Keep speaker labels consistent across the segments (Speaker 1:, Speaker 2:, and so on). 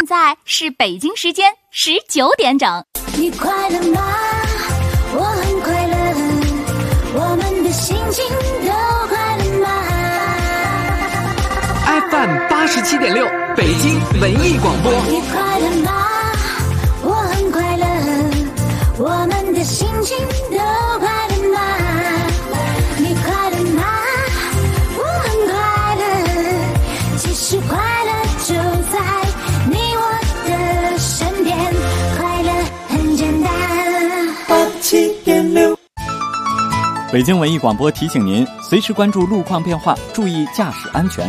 Speaker 1: 现在是北京时间19点整。
Speaker 2: 你快乐吗？我很快乐，我们的心情都快乐吗？
Speaker 3: FM 87.6北京文艺广播。
Speaker 2: 你快乐吗？我很快乐，我们的心情都快乐吗？你快乐吗？我很快乐，其实快乐就在你我的身边，快乐很简单。
Speaker 4: 87.6北京文艺广播提醒您，随时关注路况变化，注意驾驶安全。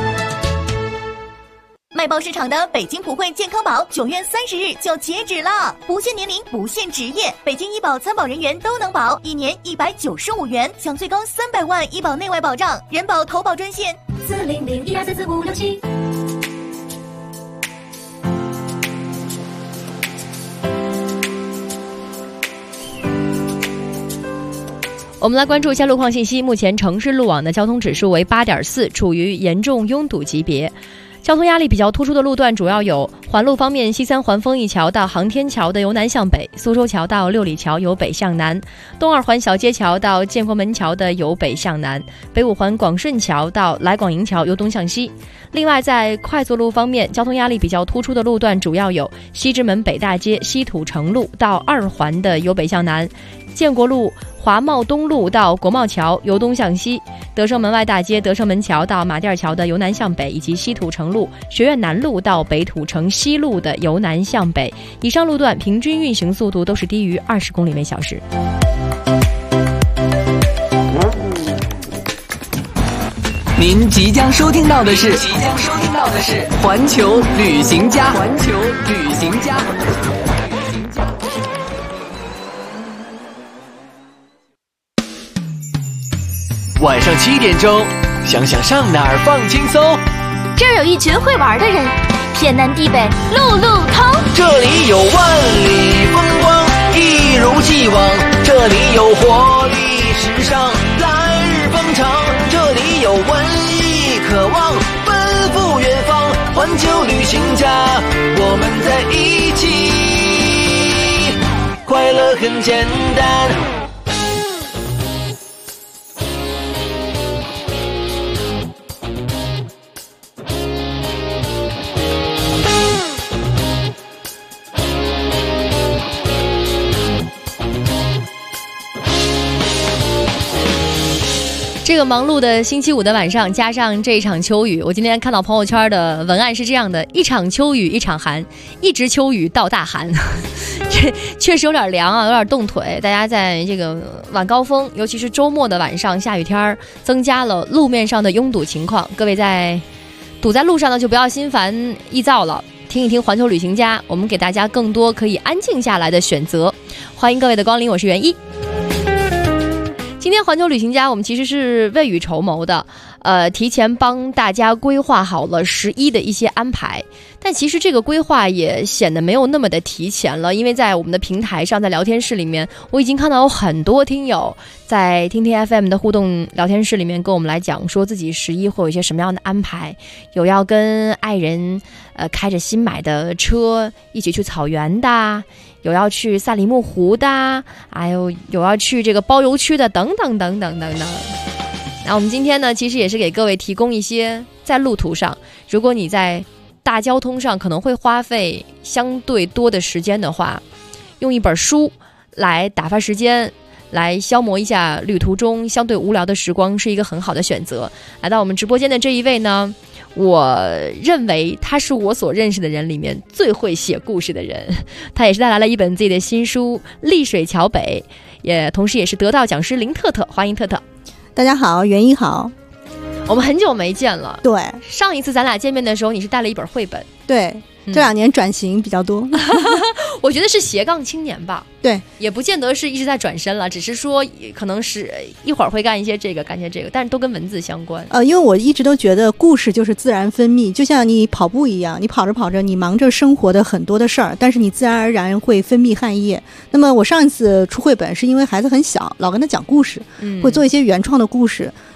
Speaker 5: 卖报市场的北京普惠健康宝9月30日就截止了，不限年龄，不限职业，北京医保参保人员都能保，1年195元，享最高300万医保内外保障。人保投保专线
Speaker 2: 40012344567。
Speaker 6: 我们来关注一下路况信息。目前城市路网的交通指数为8.4，处于严重拥堵级别。交通压力比较突出的路段主要有环路方面，西三环丰益桥到航天桥的由南向北，苏州桥到六里桥由北向南，东二环小街桥到建国门桥的由北向南，北五环广顺桥到来广营桥由东向西。另外在快速路方面，交通压力比较突出的路段主要有西直门北大街西土城路到二环的由北向南，建国路华贸东路到国贸桥由东向西，德胜门外大街德胜门桥到马甸桥的由南向北，以及西土城路学院南路到北土城西路的由南向北。以上路段平均运行速度都是低于20公里每小时。
Speaker 3: 您即将收听到的是环球旅行家。晚上7点钟，想想上哪儿放轻松。
Speaker 1: 这儿有一群会玩的人，天南地北路路通。
Speaker 7: 这里有万里风光，一如既往。这里有活力时尚，来日方长。这里有文艺渴望，奔赴远方。环球旅行家，我们在一起，快乐很简单。
Speaker 6: 这个忙碌的星期五的晚上，加上这一场秋雨，我今天看到朋友圈的文案是这样的：一场秋雨一场寒，一直秋雨到大寒。这确实有点凉啊，有点冻腿。大家在这个晚高峰，尤其是周末的晚上下雨天，增加了路面上的拥堵情况。各位在堵在路上呢，就不要心烦意躁了，听一听环球旅行家，我们给大家更多可以安静下来的选择。欢迎各位的光临，我是袁一。今天环球旅行家我们其实是未雨绸缪的，提前帮大家规划好了11的一些安排，但其实这个规划也显得没有那么的提前了，因为在我们的平台上，在聊天室里面，我已经看到有很多听友在听听 FM 的互动聊天室里面跟我们来讲说自己11会有一些什么样的安排，有要跟爱人开着新买的车一起去草原的，有要去萨里木湖的，还有要去这个包邮区的，等等等等等等。那我们今天呢，其实也是给各位提供一些在路途上，如果你在大交通上可能会花费相对多的时间的话，用一本书来打发时间，来消磨一下旅途中相对无聊的时光，是一个很好的选择。来到我们直播间的这一位呢，我认为他是我所认识的人里面最会写故事的人，他也是带来了一本自己的新书《丽水桥北》，同时也是得道讲师林特特。欢迎特特。
Speaker 8: 大家好，袁一好。
Speaker 6: 我们很久没见了。
Speaker 8: 对，
Speaker 6: 上一次咱俩见面的时候，你是带了一本绘本。
Speaker 8: 对，这2年转型比较多。
Speaker 6: 我觉得是斜杠青年吧。
Speaker 8: 对，
Speaker 6: 也不见得是一直在转身了，只是说可能是一会儿会干一些这个，干一些这个，但是都跟文字相关。
Speaker 8: 因为我一直都觉得故事就是自然分泌，就像你跑步一样，你跑着跑着，你忙着生活的很多的事儿，但是你自然而然会分泌汗液。那么我上一次出绘本是因为孩子很小，老跟他讲故事，会做一些原创的故事。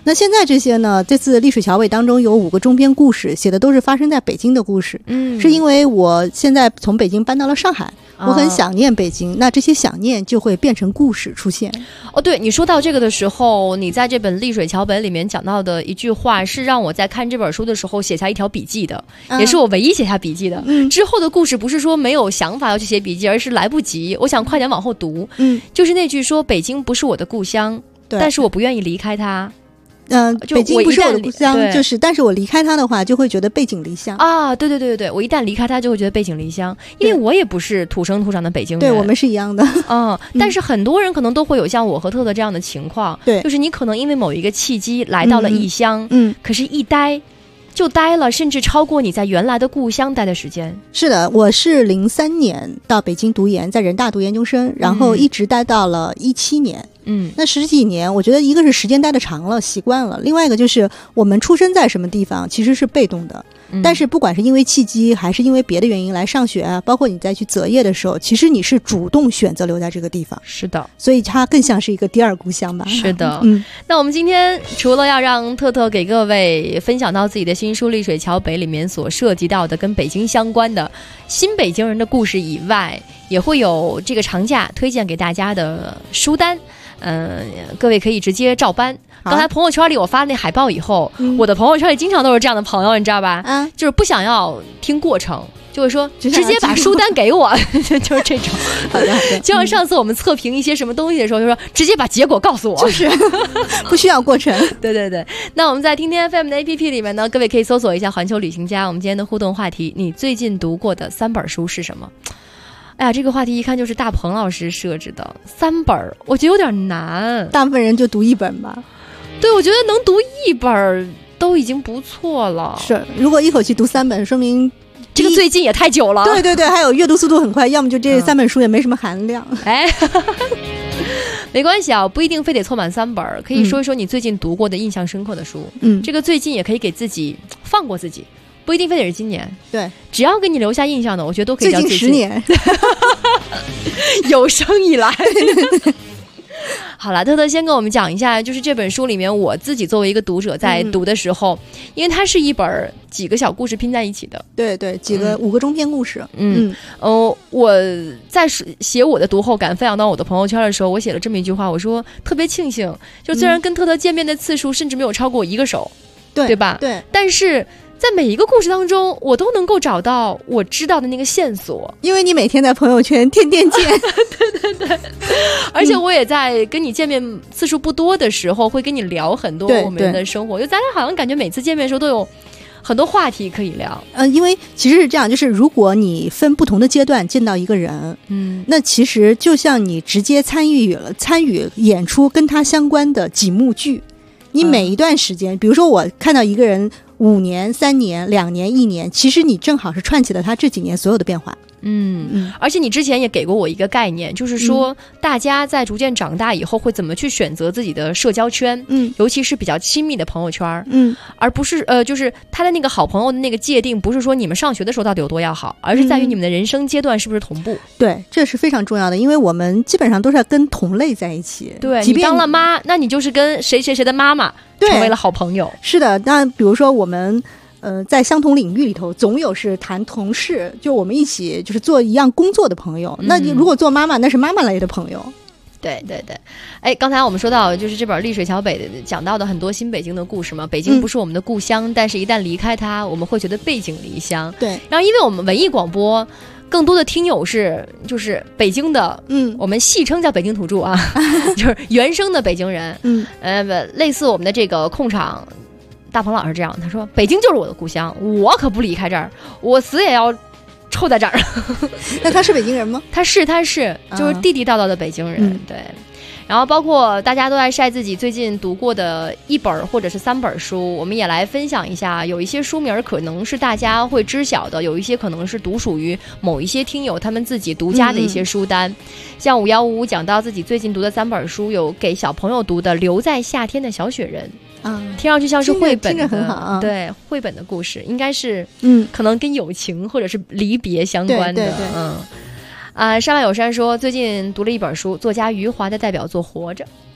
Speaker 8: 那现在这些呢，这次丽水桥北当中有5个中篇故事，写的都是发生在北京的故事。是因为我现在从北京搬到了上海，我很想念北京，那这些想念就会变成故事出现。
Speaker 6: 哦，对，你说到这个的时候，你在这本《丽水桥北》里面讲到的一句话，是让我在看这本书的时候写下一条笔记的，也是我唯一写下笔记的。之后的故事不是说没有想法要去写笔记，而是来不及，我想快点往后读。就是那句说北京不是我的故乡，但是我不愿意离开它。
Speaker 8: 北京不是我的故乡，就是但是我离开它的话，就会觉得背井离乡
Speaker 6: 啊！对，我一旦离开它，就会觉得背井离乡，因为我也不是土生土长的北京人，
Speaker 8: 对，我们是一样的。
Speaker 6: 但是很多人可能都会有像我和特特这样的情况，
Speaker 8: 对，
Speaker 6: 就是你可能因为某一个契机来到了异乡，可是一待就待了，甚至超过你在原来的故乡待的时间。
Speaker 8: 是的，我是03年到北京读研，在人大读研究生，然后一直待到了17年。那10几年，我觉得一个是时间待得长了，习惯了；另外一个就是我们出生在什么地方，其实是被动的。但是不管是因为契机，还是因为别的原因来上学啊，包括你再去择业的时候，其实你是主动选择留在这个地方。
Speaker 6: 是的，
Speaker 8: 所以它更像是一个第二故乡吧。
Speaker 6: 是的，那我们今天除了要让特特给各位分享到自己的新书《丽水桥北》里面所涉及到的跟北京相关的新北京人的故事以外，也会有这个长假推荐给大家的书单。各位可以直接照搬。刚才朋友圈里我发那海报以后，我的朋友圈里经常都是这样的朋友，你知道吧？就是不想要听过程，就会说直接把书单给我，就是这种。
Speaker 8: 好的。
Speaker 6: 就像上次我们测评一些什么东西的时候，就说直接把结果告诉我，
Speaker 8: 就是不需要过程。
Speaker 6: 对。那我们在听天 FM 的 APP 里面呢，各位可以搜索一下环球旅行家。我们今天的互动话题，你最近读过的3本书是什么？哎呀，这个话题一看就是大鹏老师设置的，3本，我觉得有点难。
Speaker 8: 大部分人就读1本吧。
Speaker 6: 对，我觉得能读1本都已经不错了。
Speaker 8: 是，如果一口气读3本，说明
Speaker 6: 这个最近也太久了。
Speaker 8: 对，还有阅读速度很快，要么就这3本书也没什么含量。
Speaker 6: 没关系啊，不一定非得凑满3本，可以说一说你最近读过的印象深刻的书。这个最近也可以给自己放过自己。不一定非得是今年，
Speaker 8: 对，
Speaker 6: 只要给你留下印象的，我觉得都可以叫
Speaker 8: 最近10年，
Speaker 6: 有生以来。好了，特特先跟我们讲一下，就是这本书里面，我自己作为一个读者在读的时候，因为它是一本几个小故事拼在一起的，
Speaker 8: 对，几个5个中篇故事。
Speaker 6: 我在写我的读后感分享到我的朋友圈的时候，我写了这么一句话，我说特别庆幸，就虽然跟特特见面的次数甚至没有超过我1个手，对吧？
Speaker 8: 对，
Speaker 6: 但是在每一个故事当中，我都能够找到我知道的那个线索，
Speaker 8: 因为你每天在朋友圈天天见。
Speaker 6: 对，而且我也在跟你见面次数不多的时候，会跟你聊很多我们的生活，就咱俩好像感觉每次见面的时候都有很多话题可以聊。
Speaker 8: 因为其实是这样，就是如果你分不同的阶段见到一个人，那其实就像你直接参与演出跟他相关的几幕剧，你每一段时间，比如说我看到一个人5年、3年、2年、1年，其实你正好是串起了他这几年所有的变化。
Speaker 6: 而且你之前也给过我一个概念，就是说大家在逐渐长大以后会怎么去选择自己的社交圈，尤其是比较亲密的朋友圈，而不是就是他的那个好朋友的那个界定，不是说你们上学的时候到底有多要好，而是在于你们的人生阶段是不是同步。
Speaker 8: 对，这是非常重要的，因为我们基本上都是要跟同类在一起。
Speaker 6: 对，你当了妈，那你就是跟谁的妈妈成为了好朋友。
Speaker 8: 是的，那比如说我们在相同领域里头，总有是谈同事，就我们一起就是做一样工作的朋友。那你如果做妈妈，那是妈妈类的朋友。
Speaker 6: 对，哎，刚才我们说到就是这本《丽水桥北》讲到的很多新北京的故事嘛。北京不是我们的故乡，但是一旦离开它，我们会觉得背井离乡。
Speaker 8: 对，
Speaker 6: 然后因为我们文艺广播更多的听友就是北京的，我们戏称叫北京土著啊，就是原生的北京人。类似我们的这个控场大鹏老师这样，他说北京就是我的故乡，我可不离开这儿，我死也要臭在这儿。
Speaker 8: 那他是北京人吗？
Speaker 6: 他是就是地地道道的北京人。对，然后包括大家都在晒自己最近读过的1本或者是3本书，我们也来分享一下。有一些书名可能是大家会知晓的，有一些可能是独属于某一些听友他们自己独家的一些书单。像5155讲到自己最近读的3本书，有给小朋友读的《留在夏天的小雪人》。听上去像是绘本的，
Speaker 8: 听着很好啊。
Speaker 6: 对，绘本的故事应该是可能跟友情或者是离别相关的。
Speaker 8: 对。
Speaker 6: 山外有山说最近读了1本书，作家余华的代表作《活着》。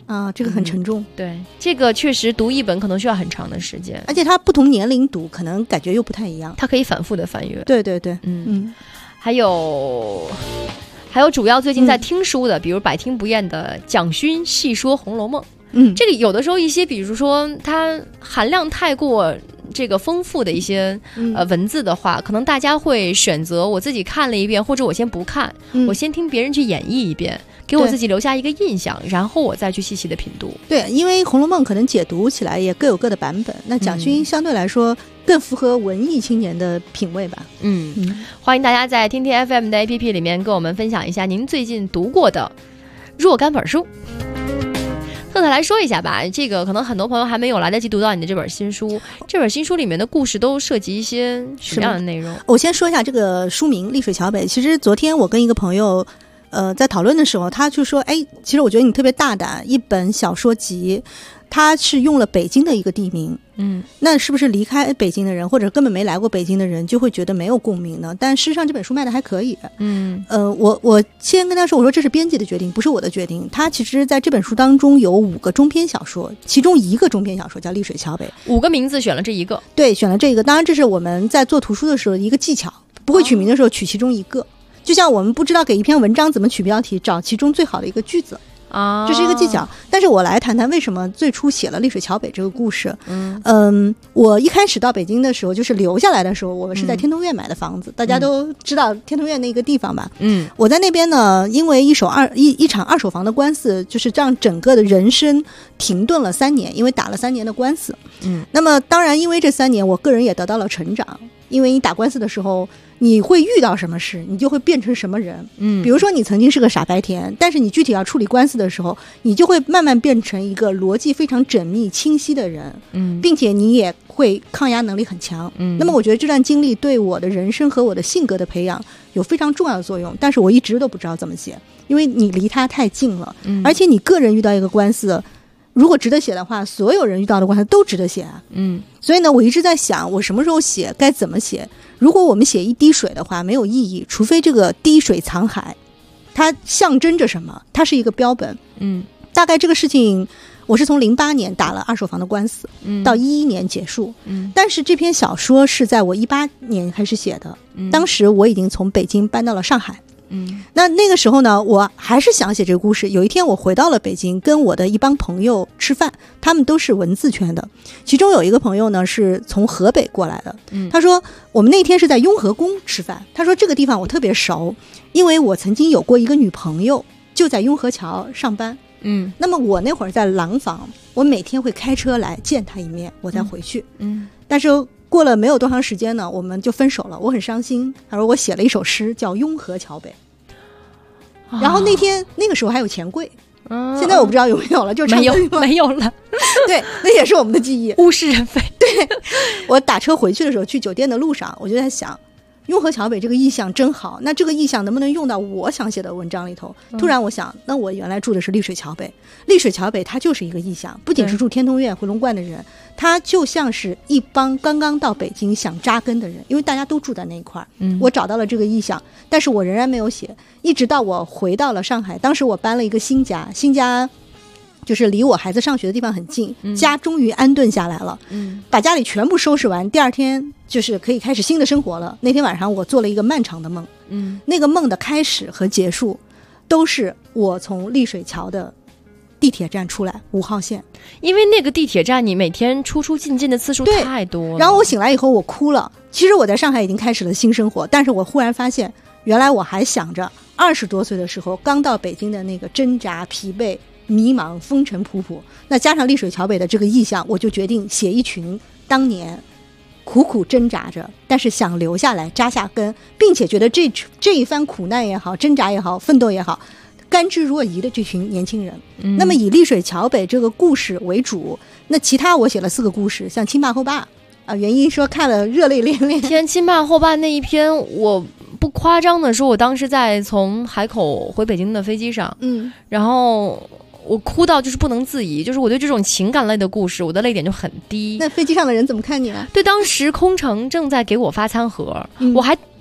Speaker 8: 啊，这个很沉重。
Speaker 6: 对，这个确实读一本可能需要很长的时间，
Speaker 8: 而且它不同年龄读，可能感觉又不太一样。
Speaker 6: 它可以反复的翻阅。
Speaker 8: 对对对，
Speaker 6: 还有主要最近在听书的，比如百听不厌的蒋勋细说《红楼梦》。这个有的时候一些，比如说它含量太过这个丰富的一些文字的话，可能大家会选择我自己看了一遍，或者我先不看，我先听别人去演绎一遍，给我自己留下一个印象，然后我再去细细的品读。
Speaker 8: 对，因为《红楼梦》可能解读起来也各有各的版本，那蒋勋相对来说更符合文艺青年的品味吧。
Speaker 6: 欢迎大家在听听 FM 的 APP 里面跟我们分享一下您最近读过的若干本书。特来说一下吧，这个可能很多朋友还没有来得及读到你的这本新书，这本新书里面的故事都涉及一些什么样的内容？
Speaker 8: 我先说一下这个书名《丽水桥北》。其实昨天我跟一个朋友在讨论的时候，他就说其实我觉得你特别大胆，一本小说集它是用了北京的一个地名，那是不是离开北京的人或者根本没来过北京的人就会觉得没有共鸣呢？但事实上这本书卖的还可以。我先跟他说，我说这是编辑的决定，不是我的决定。他其实在这本书当中有5个中篇小说，其中一个中篇小说叫《丽水桥北》
Speaker 6: ，5个名字选了这一个。
Speaker 8: 对，选了这一个。当然这是我们在做图书的时候一个技巧，不会取名的时候取其中一个，就像我们不知道给一篇文章怎么取标题，找其中最好的一个句子。这是一个技巧。但是我来谈谈为什么最初写了丽水桥北这个故事。我一开始到北京的时候，就是留下来的时候，我们是在天通苑买的房子，大家都知道天通苑那个地方吧。我在那边呢，因为一场二手房的官司，就是让整个的人生停顿了3年，因为打了3年的官司。那么当然因为这3年我个人也得到了成长，因为你打官司的时候你会遇到什么事，你就会变成什么人。比如说你曾经是个傻白甜，但是你具体要处理官司的时候，你就会慢慢变成一个逻辑非常缜密清晰的人，并且你也会抗压能力很强。那么我觉得这段经历对我的人生和我的性格的培养有非常重要的作用，但是我一直都不知道怎么写，因为你离它太近了，而且你个人遇到一个官司，如果值得写的话，所有人遇到的官司都值得写啊。所以呢，我一直在想，我什么时候写，该怎么写。如果我们写一滴水的话，没有意义，除非这个滴水藏海，它象征着什么？它是一个标本。大概这个事情，我是从08年打了二手房的官司，到11年结束。但是这篇小说是在我18年开始写的，当时我已经从北京搬到了上海。那个时候呢，我还是想写这个故事。有一天我回到了北京，跟我的一帮朋友吃饭，他们都是文字圈的，其中有一个朋友呢是从河北过来的。他说我们那天是在雍和宫吃饭，他说这个地方我特别熟，因为我曾经有过一个女朋友就在雍和桥上班。那么我那会儿在廊坊，我每天会开车来见她一面，我再回去。但是过了没有多长时间呢，我们就分手了，我很伤心。他说我写了一首诗叫《雍和桥北》，然后那个时候还有钱柜，现在我不知道有没有了，就是
Speaker 6: 没有了。
Speaker 8: 对，那也是我们的记忆，
Speaker 6: 物是人非。
Speaker 8: 对，我打车回去的时候，去酒店的路上，我就在想，雍和桥北这个意象真好，那这个意象能不能用到我想写的文章里头？突然我想，那我原来住的是丽水桥北，丽水桥北它就是一个意象，不仅是住天通苑回龙观的人，它就像是一帮刚刚到北京想扎根的人，因为大家都住在那一块。我找到了这个意象，但是我仍然没有写，一直到我回到了上海。当时我搬了一个新家就是离我孩子上学的地方很近，家终于安顿下来了。把家里全部收拾完，第二天就是可以开始新的生活了。那天晚上我做了一个漫长的梦，那个梦的开始和结束都是我从丽水桥的地铁站出来，5号线。
Speaker 6: 因为那个地铁站你每天出进的次数太多了。
Speaker 8: 然后我醒来以后我哭了。其实我在上海已经开始了新生活，但是我忽然发现，原来我还想着20多岁的时候刚到北京的那个挣扎、疲惫、迷茫、风尘仆仆。那加上丽水桥北的这个意象，我就决定写一群当年苦苦挣扎着，但是想留下来扎下根，并且觉得这一番苦难也好，挣扎也好，奋斗也好，甘之若饴的这群年轻人。那么以丽水桥北这个故事为主，那其他我写了4个故事，像亲爸后爸原因说看了热泪连连。
Speaker 6: 天，亲爸后爸那一篇，我不夸张的说，我当时在从海口回北京的飞机上，然后我哭到就是不能自已，就是我对这种情感类的故事，我的泪点就很低。
Speaker 8: 那飞机上的人怎么看你啊？
Speaker 6: 对，当时空乘正在给我发餐盒，我还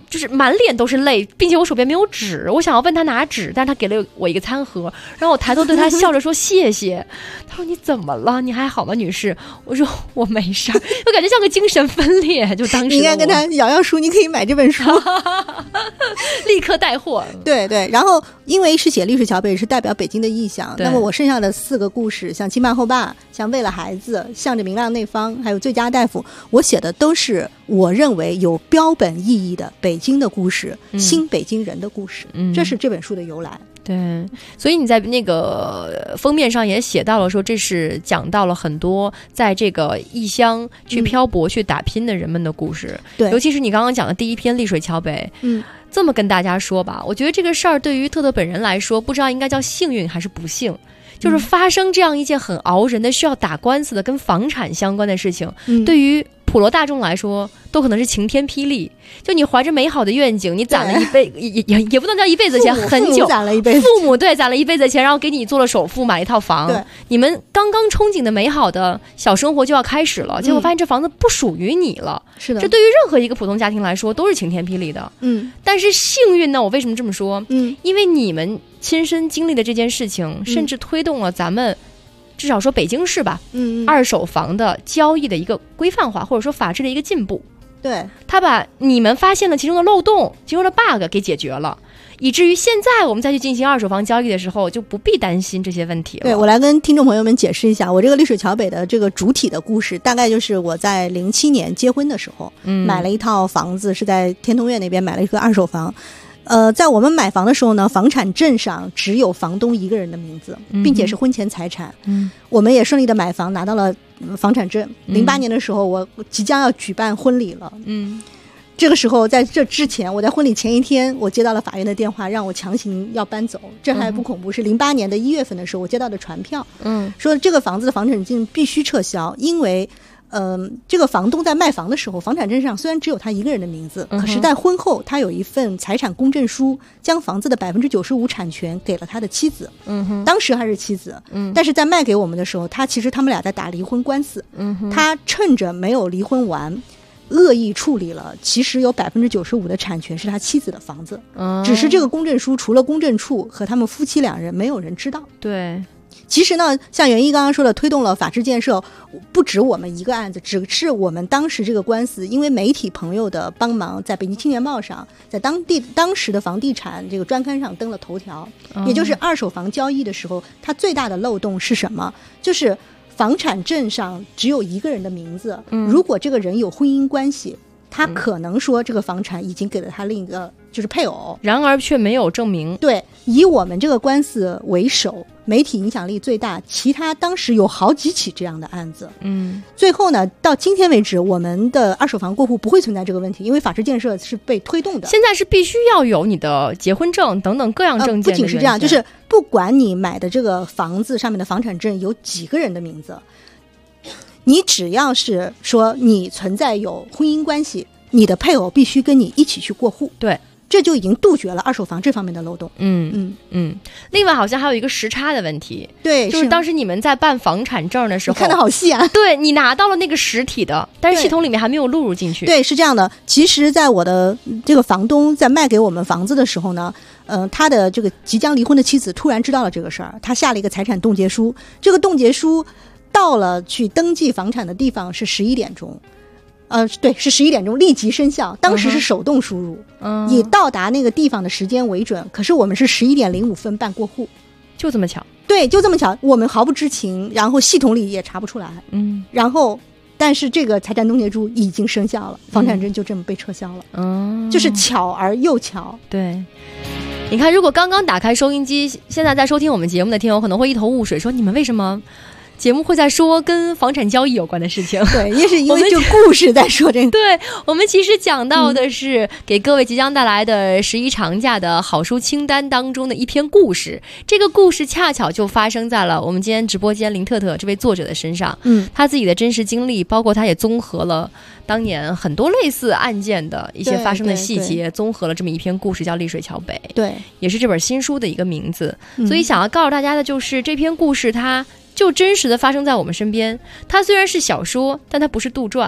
Speaker 6: 就是满脸都是泪，并且我手边没有纸，我想要问他拿纸，但是他给了我一个餐盒，然后我抬头对他笑着说谢谢。他说你怎么了？你还好吗，女士？我说我没事儿，我感觉像个精神分裂。就当时
Speaker 8: 你应该跟他瑶瑶叔，你可以买这本书，
Speaker 6: 立刻带货。
Speaker 8: 对对，然后因为是写绿水桥北，是代表北京的意象，那么我剩下的4个故事，像亲爸后爸，像为了孩子，向着明亮那方，还有最佳大夫，我写的都是我认为有标本意义的北京的故事，新北京人的故事，这是这本书的由来。
Speaker 6: 对，所以你在那个封面上也写到了说，这是讲到了很多在这个异乡去漂泊、去打拼的人们的故事。
Speaker 8: 对，
Speaker 6: 尤其是你刚刚讲的第一篇《丽水桥北》。这么跟大家说吧，我觉得这个事儿对于特特本人来说，不知道应该叫幸运还是不幸。就是发生这样一件很熬人的、需要打官司的、跟房产相关的事情，对于普罗大众来说都可能是晴天霹雳。就你怀着美好的愿景，你攒了一辈也不能叫一辈子钱，很久，
Speaker 8: 攒了一辈子，
Speaker 6: 父母对攒了一辈子的钱，然后给你做了首付，买了一套房，你们刚刚憧憬的美好的小生活就要开始了，结果发现这房子不属于你了。
Speaker 8: 是的，
Speaker 6: 这对于任何一个普通家庭来说都是晴天霹雳的。但是幸运呢，我为什么这么说？因为你们亲身经历的这件事情，甚至推动了咱们至少说北京市吧，二手房的交易的一个规范化，或者说法治的一个进步。
Speaker 8: 对，
Speaker 6: 他把你们发现了其中的漏洞、其中的 bug 给解决了，以至于现在我们再去进行二手房交易的时候，就不必担心这些问题了。
Speaker 8: 对，我来跟听众朋友们解释一下，我这个丽水桥北的这个主体的故事，大概就是我在07年结婚的时候，买了一套房子，是在天通苑那边买了一个二手房。在我们买房的时候呢，房产证上只有房东一个人的名字，并且是婚前财产。我们也顺利的买房，拿到了房产证。08年的时候，我即将要举办婚礼了。这个时候，在这之前，我在婚礼前一天，我接到了法院的电话，让我强行要搬走。这还不恐怖，是08年的1月份的时候，我接到的传票，说这个房子的房产证必须撤销，因为这个房东在卖房的时候，房产证上虽然只有他一个人的名字，可是在婚后他有一份财产公证书，将房子的95%产权给了他的妻子。当时还是妻子，但是在卖给我们的时候，其实他们俩在打离婚官司。他趁着没有离婚完，恶意处理了其实有95%的产权是他妻子的房子，只是这个公证书除了公证处和他们夫妻2人，没有人知道。
Speaker 6: 对。
Speaker 8: 其实呢，像袁一刚刚说的，推动了法治建设，不止我们一个案子，只是我们当时这个官司，因为媒体朋友的帮忙，在北京青年报上，在当时的房地产这个专刊上登了头条。也就是二手房交易的时候，它最大的漏洞是什么？就是房产证上只有一个人的名字，如果这个人有婚姻关系，他可能说这个房产已经给了他另一个就是配偶，
Speaker 6: 然而却没有证明。
Speaker 8: 对，以我们这个官司为首，媒体影响力最大，其他当时有好几起这样的案子。最后呢，到今天为止，我们的二手房过户不会存在这个问题，因为法治建设是被推动的。
Speaker 6: 现在是必须要有你的结婚证等等各样证件的。
Speaker 8: 不仅是这样，就是不管你买的这个房子上面的房产证有几个人的名字，你只要是说你存在有婚姻关系，你的配偶必须跟你一起去过户。
Speaker 6: 对，
Speaker 8: 这就已经杜绝了二手房这方面的漏洞。
Speaker 6: 另外好像还有一个时差的问题。
Speaker 8: 对，
Speaker 6: 就是当时你们在办房产证的时候，
Speaker 8: 看得好细啊。
Speaker 6: 对，你拿到了那个实体的，但是系统里面还没有录入进去。
Speaker 8: 对，是这样的。其实在我的这个房东在卖给我们房子的时候呢，他的这个即将离婚的妻子突然知道了这个事儿，他下了一个财产冻结书。这个冻结书到了去登记房产的地方是11点钟，对，是11点钟立即生效。当时是手动输入，以到达那个地方的时间为准。可是我们是11点05分办过户，
Speaker 6: 就这么巧。
Speaker 8: 对，就这么巧，我们毫不知情，然后系统里也查不出来。然后但是这个财产冻结书已经生效了，房产证就这么被撤销了。就是巧而又巧。
Speaker 6: 对。你看，如果刚刚打开收音机，现在在收听我们节目的听友可能会一头雾水，说你们为什么节目会在说跟房产交易有关的事情？
Speaker 8: 对，也是因为就故事在说这个。
Speaker 6: 对，我们其实讲到的是给各位即将带来的11长假的好书清单当中的一篇故事。这个故事恰巧就发生在了我们今天直播间林特特这位作者的身上。他自己的真实经历，包括他也综合了当年很多类似案件的一些发生的细节，综合了这么一篇故事，叫《丽水桥北》。
Speaker 8: 对，
Speaker 6: 也是这本新书的一个名字。所以想要告诉大家的就是这篇故事它就真实的发生在我们身边。它虽然是小说，但它不是杜撰。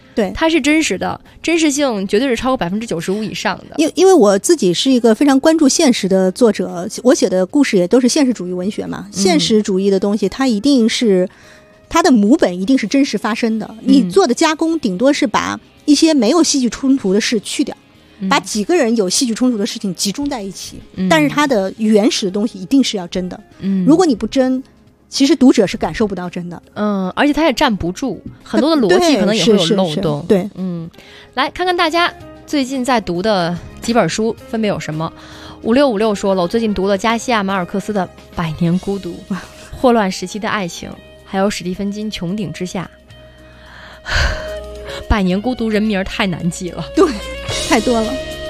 Speaker 8: 对，
Speaker 6: 它是真实的，真实性绝对是超过95%以上的。
Speaker 8: 因为我自己是一个非常关注现实的作者，我写的故事也都是现实主义文学嘛。现实主义的东西，它一定是它的母本一定是真实发生的，你做的加工顶多是把一些没有戏剧冲突的事去掉，把几个人有戏剧冲突的事情集中在一起，但是它的原始的东西一定是要真的。如果你不真，其实读者是感受不到真的。而
Speaker 6: 且它也站不住，很多的逻辑可能也会有漏洞。
Speaker 8: 对，
Speaker 6: 来看看大家最近在读的几本书分别有什么。5656说了，我最近读了加西亚马尔克斯的《百年孤独》，霍乱时期的爱情，还有史蒂芬金《穹顶之下》。百年孤独人名太难记了，
Speaker 8: 对，太多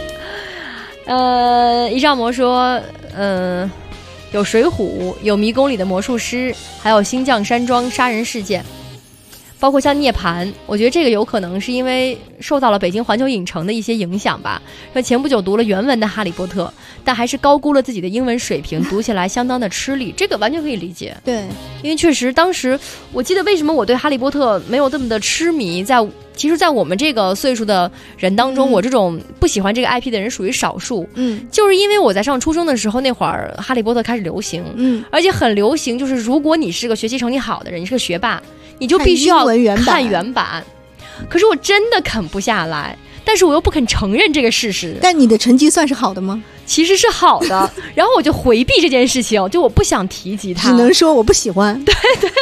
Speaker 6: 了。一丈魔说，有水浒，有迷宫里的魔术师，还有星降山庄杀人事件，包括像涅槃。我觉得这个有可能是因为受到了北京环球影城的一些影响吧。说前不久读了原文的哈利波特，但还是高估了自己的英文水平，读起来相当的吃力，这个完全可以理解。
Speaker 8: 对，
Speaker 6: 因为确实当时我记得为什么我对哈利波特没有这么的痴迷，其实在我们这个岁数的人当中，我这种不喜欢这个 IP 的人属于少数。就是因为我在上初中的时候，那会儿哈利波特开始流行，而且很流行，就是如果你是个学习成绩好的人，你是个学霸，你就必须要看原版。可是我真的啃不下来，但是我又不肯承认这个事实。
Speaker 8: 但你的成绩算是好的吗？
Speaker 6: 其实是好的，然后我就回避这件事情，就我不想提及它，
Speaker 8: 只能说我不喜欢。
Speaker 6: 对。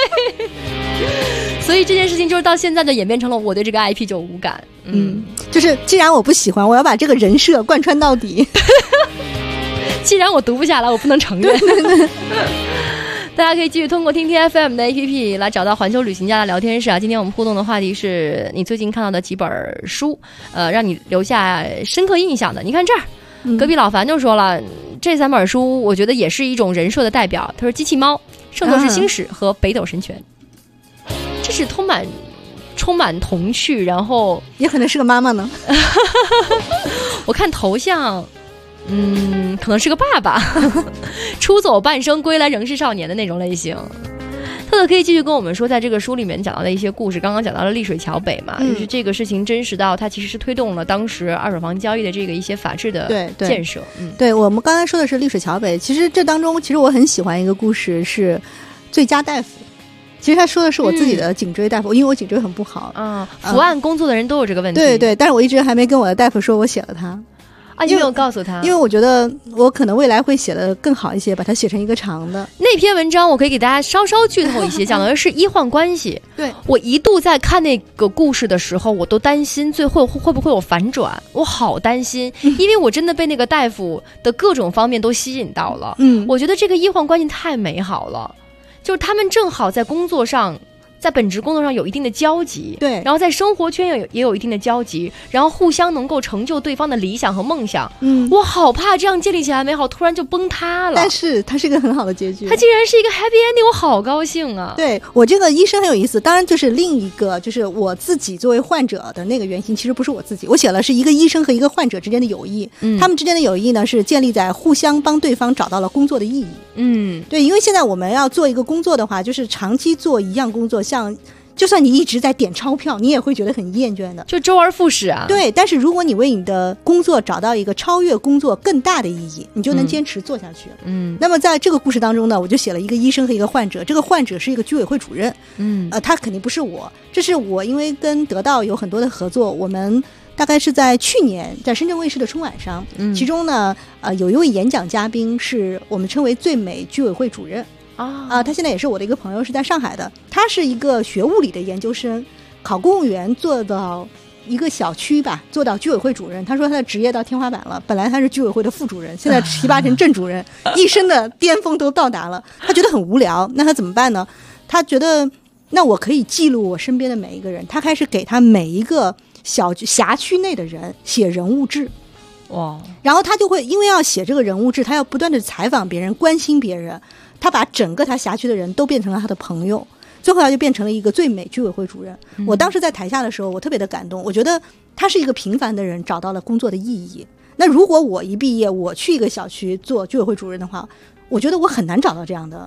Speaker 6: 所以这件事情就是到现在就演变成了我对这个 IP 就无感。
Speaker 8: 就是既然我不喜欢，我要把这个人设贯穿到底。
Speaker 6: 既然我读不下来，我不能承认。对大家可以继续通过听听 FM 的 APP 来找到环球旅行家的聊天室啊。今天我们互动的话题是你最近看到的几本书，让你留下深刻印象的。你看这儿，隔壁老樊就说了，这3本书我觉得也是一种人设的代表。他说《机器猫》、《圣斗士星矢》和《北斗神拳》，这是充满童趣，然后
Speaker 8: 也可能是个妈妈呢。
Speaker 6: 我看头像。可能是个爸爸，出走半生归来仍是少年的那种类型。特可以继续跟我们说，在这个书里面讲到的一些故事。刚刚讲到了丽水桥北嘛，就是这个事情真实到它其实是推动了当时二手房交易的这个一些法治的建设。
Speaker 8: 对，我们刚才说的是丽水桥北，其实这当中其实我很喜欢一个故事是最佳大夫。其实他说的是我自己的颈椎大夫，因为我颈椎很不好。
Speaker 6: 伏案工作的人都有这个问题。
Speaker 8: 对，但是我一直还没跟我的大夫说我写了它。
Speaker 6: 你没有告诉他？
Speaker 8: 因为我觉得我可能未来会写得更好一些，把它写成一个长的。
Speaker 6: 那篇文章我可以给大家稍稍剧透一些，讲的是医患关系。
Speaker 8: 对，
Speaker 6: 我一度在看那个故事的时候，我都担心最后会不会有反转，我好担心，因为我真的被那个大夫的各种方面都吸引到了。我觉得这个医患关系太美好了，就是他们正好在工作上。在本职工作上有一定的交集，
Speaker 8: 对，
Speaker 6: 然后在生活圈也有一定的交集，然后互相能够成就对方的理想和梦想。我好怕这样建立起来美好突然就崩塌了。
Speaker 8: 但是它是一个很好的结局，
Speaker 6: 它竟然是一个 happy ending， 我好高兴啊！
Speaker 8: 对，我这个医生很有意思，当然就是另一个就是我自己作为患者的那个原型，其实不是我自己，我写了是一个医生和一个患者之间的友谊。他们之间的友谊呢是建立在互相帮对方找到了工作的意义。对，因为现在我们要做一个工作的话，就是长期做一样工作，像就算你一直在点钞票，你也会觉得很厌倦的，
Speaker 6: 就周而复始啊。
Speaker 8: 对，但是如果你为你的工作找到一个超越工作更大的意义，你就能坚持做下去。那么在这个故事当中呢，我就写了一个医生和一个患者，这个患者是一个居委会主任。他肯定不是我，这是我因为跟得到有很多的合作，我们大概是在去年在深圳卫视的春晚上，其中呢有一位演讲嘉宾是我们称为最美居委会主任。他现在也是我的一个朋友，是在上海的。他是一个学物理的研究生，考公务员做到一个小区吧，做到居委会主任。他说他的职业到天花板了，本来他是居委会的副主任，现在提拔成正主任，一生的巅峰都到达了。他觉得很无聊，那他怎么办呢？他觉得那我可以记录我身边的每一个人。他开始给他每一个辖区内的人写人物志。然后他就会因为要写这个人物志，他要不断的采访别人，关心别人，他把整个他辖区的人都变成了他的朋友，最后他就变成了一个最美居委会主任。我当时在台下的时候，我特别的感动，我觉得他是一个平凡的人找到了工作的意义。那如果我一毕业我去一个小区做居委会主任的话，我觉得我很难找到这样的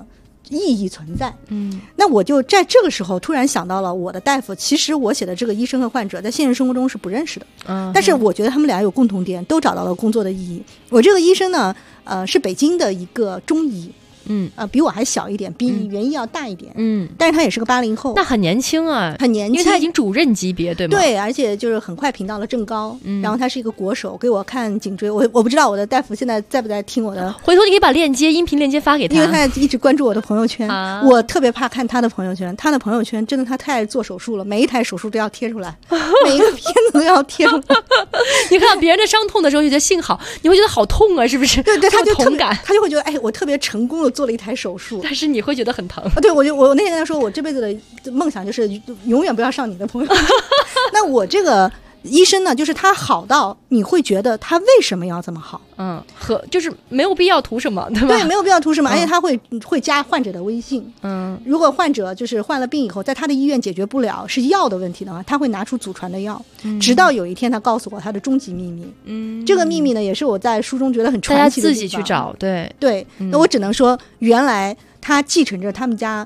Speaker 8: 意义存在。那我就在这个时候突然想到了我的大夫，其实我写的这个医生和患者在现实生活中是不认识的，但是我觉得他们俩有共同点，都找到了工作的意义。我这个医生呢，是北京的一个中医。比我还小一点，比袁毅要大一点，但是他也是个80后，
Speaker 6: 那很年轻啊，
Speaker 8: 很年轻，
Speaker 6: 因为他已经主任级别，对吗？
Speaker 8: 对，而且就是很快评到了正高，然后他是一个国手，给我看颈椎，我不知道我的大夫现在在不在听我的，
Speaker 6: 回头你可以把音频链接发给他，
Speaker 8: 因为他一直关注我的朋友圈，我特别怕看他的朋友圈，他的朋友圈真的他太爱做手术了，每一台手术都要贴出来，每一个片子都要贴出来。
Speaker 6: 你看到别人的伤痛的时候，就觉得幸好，你会觉得好痛啊，是不是？
Speaker 8: 对，他就
Speaker 6: 同感，
Speaker 8: 他就会觉得，哎，我特别成功的做了一台手术，
Speaker 6: 但是你会觉得很疼。
Speaker 8: 对，我那天跟他说，我这辈子的梦想就是永远不要上你的朋友圈。那我这个医生呢，就是他好到你会觉得他为什么要这么好？
Speaker 6: 和就是没有必要图什么，对吧？
Speaker 8: 对，没有必要图什么，而且他会加患者的微信。如果患者就是患了病以后，在他的医院解决不了是药的问题的话，他会拿出祖传的药，直到有一天他告诉我他的终极秘密。这个秘密呢，也是我在书中觉得很传奇的地方。
Speaker 6: 大家自己去找，
Speaker 8: 对。那我只能说，原来他继承着他们家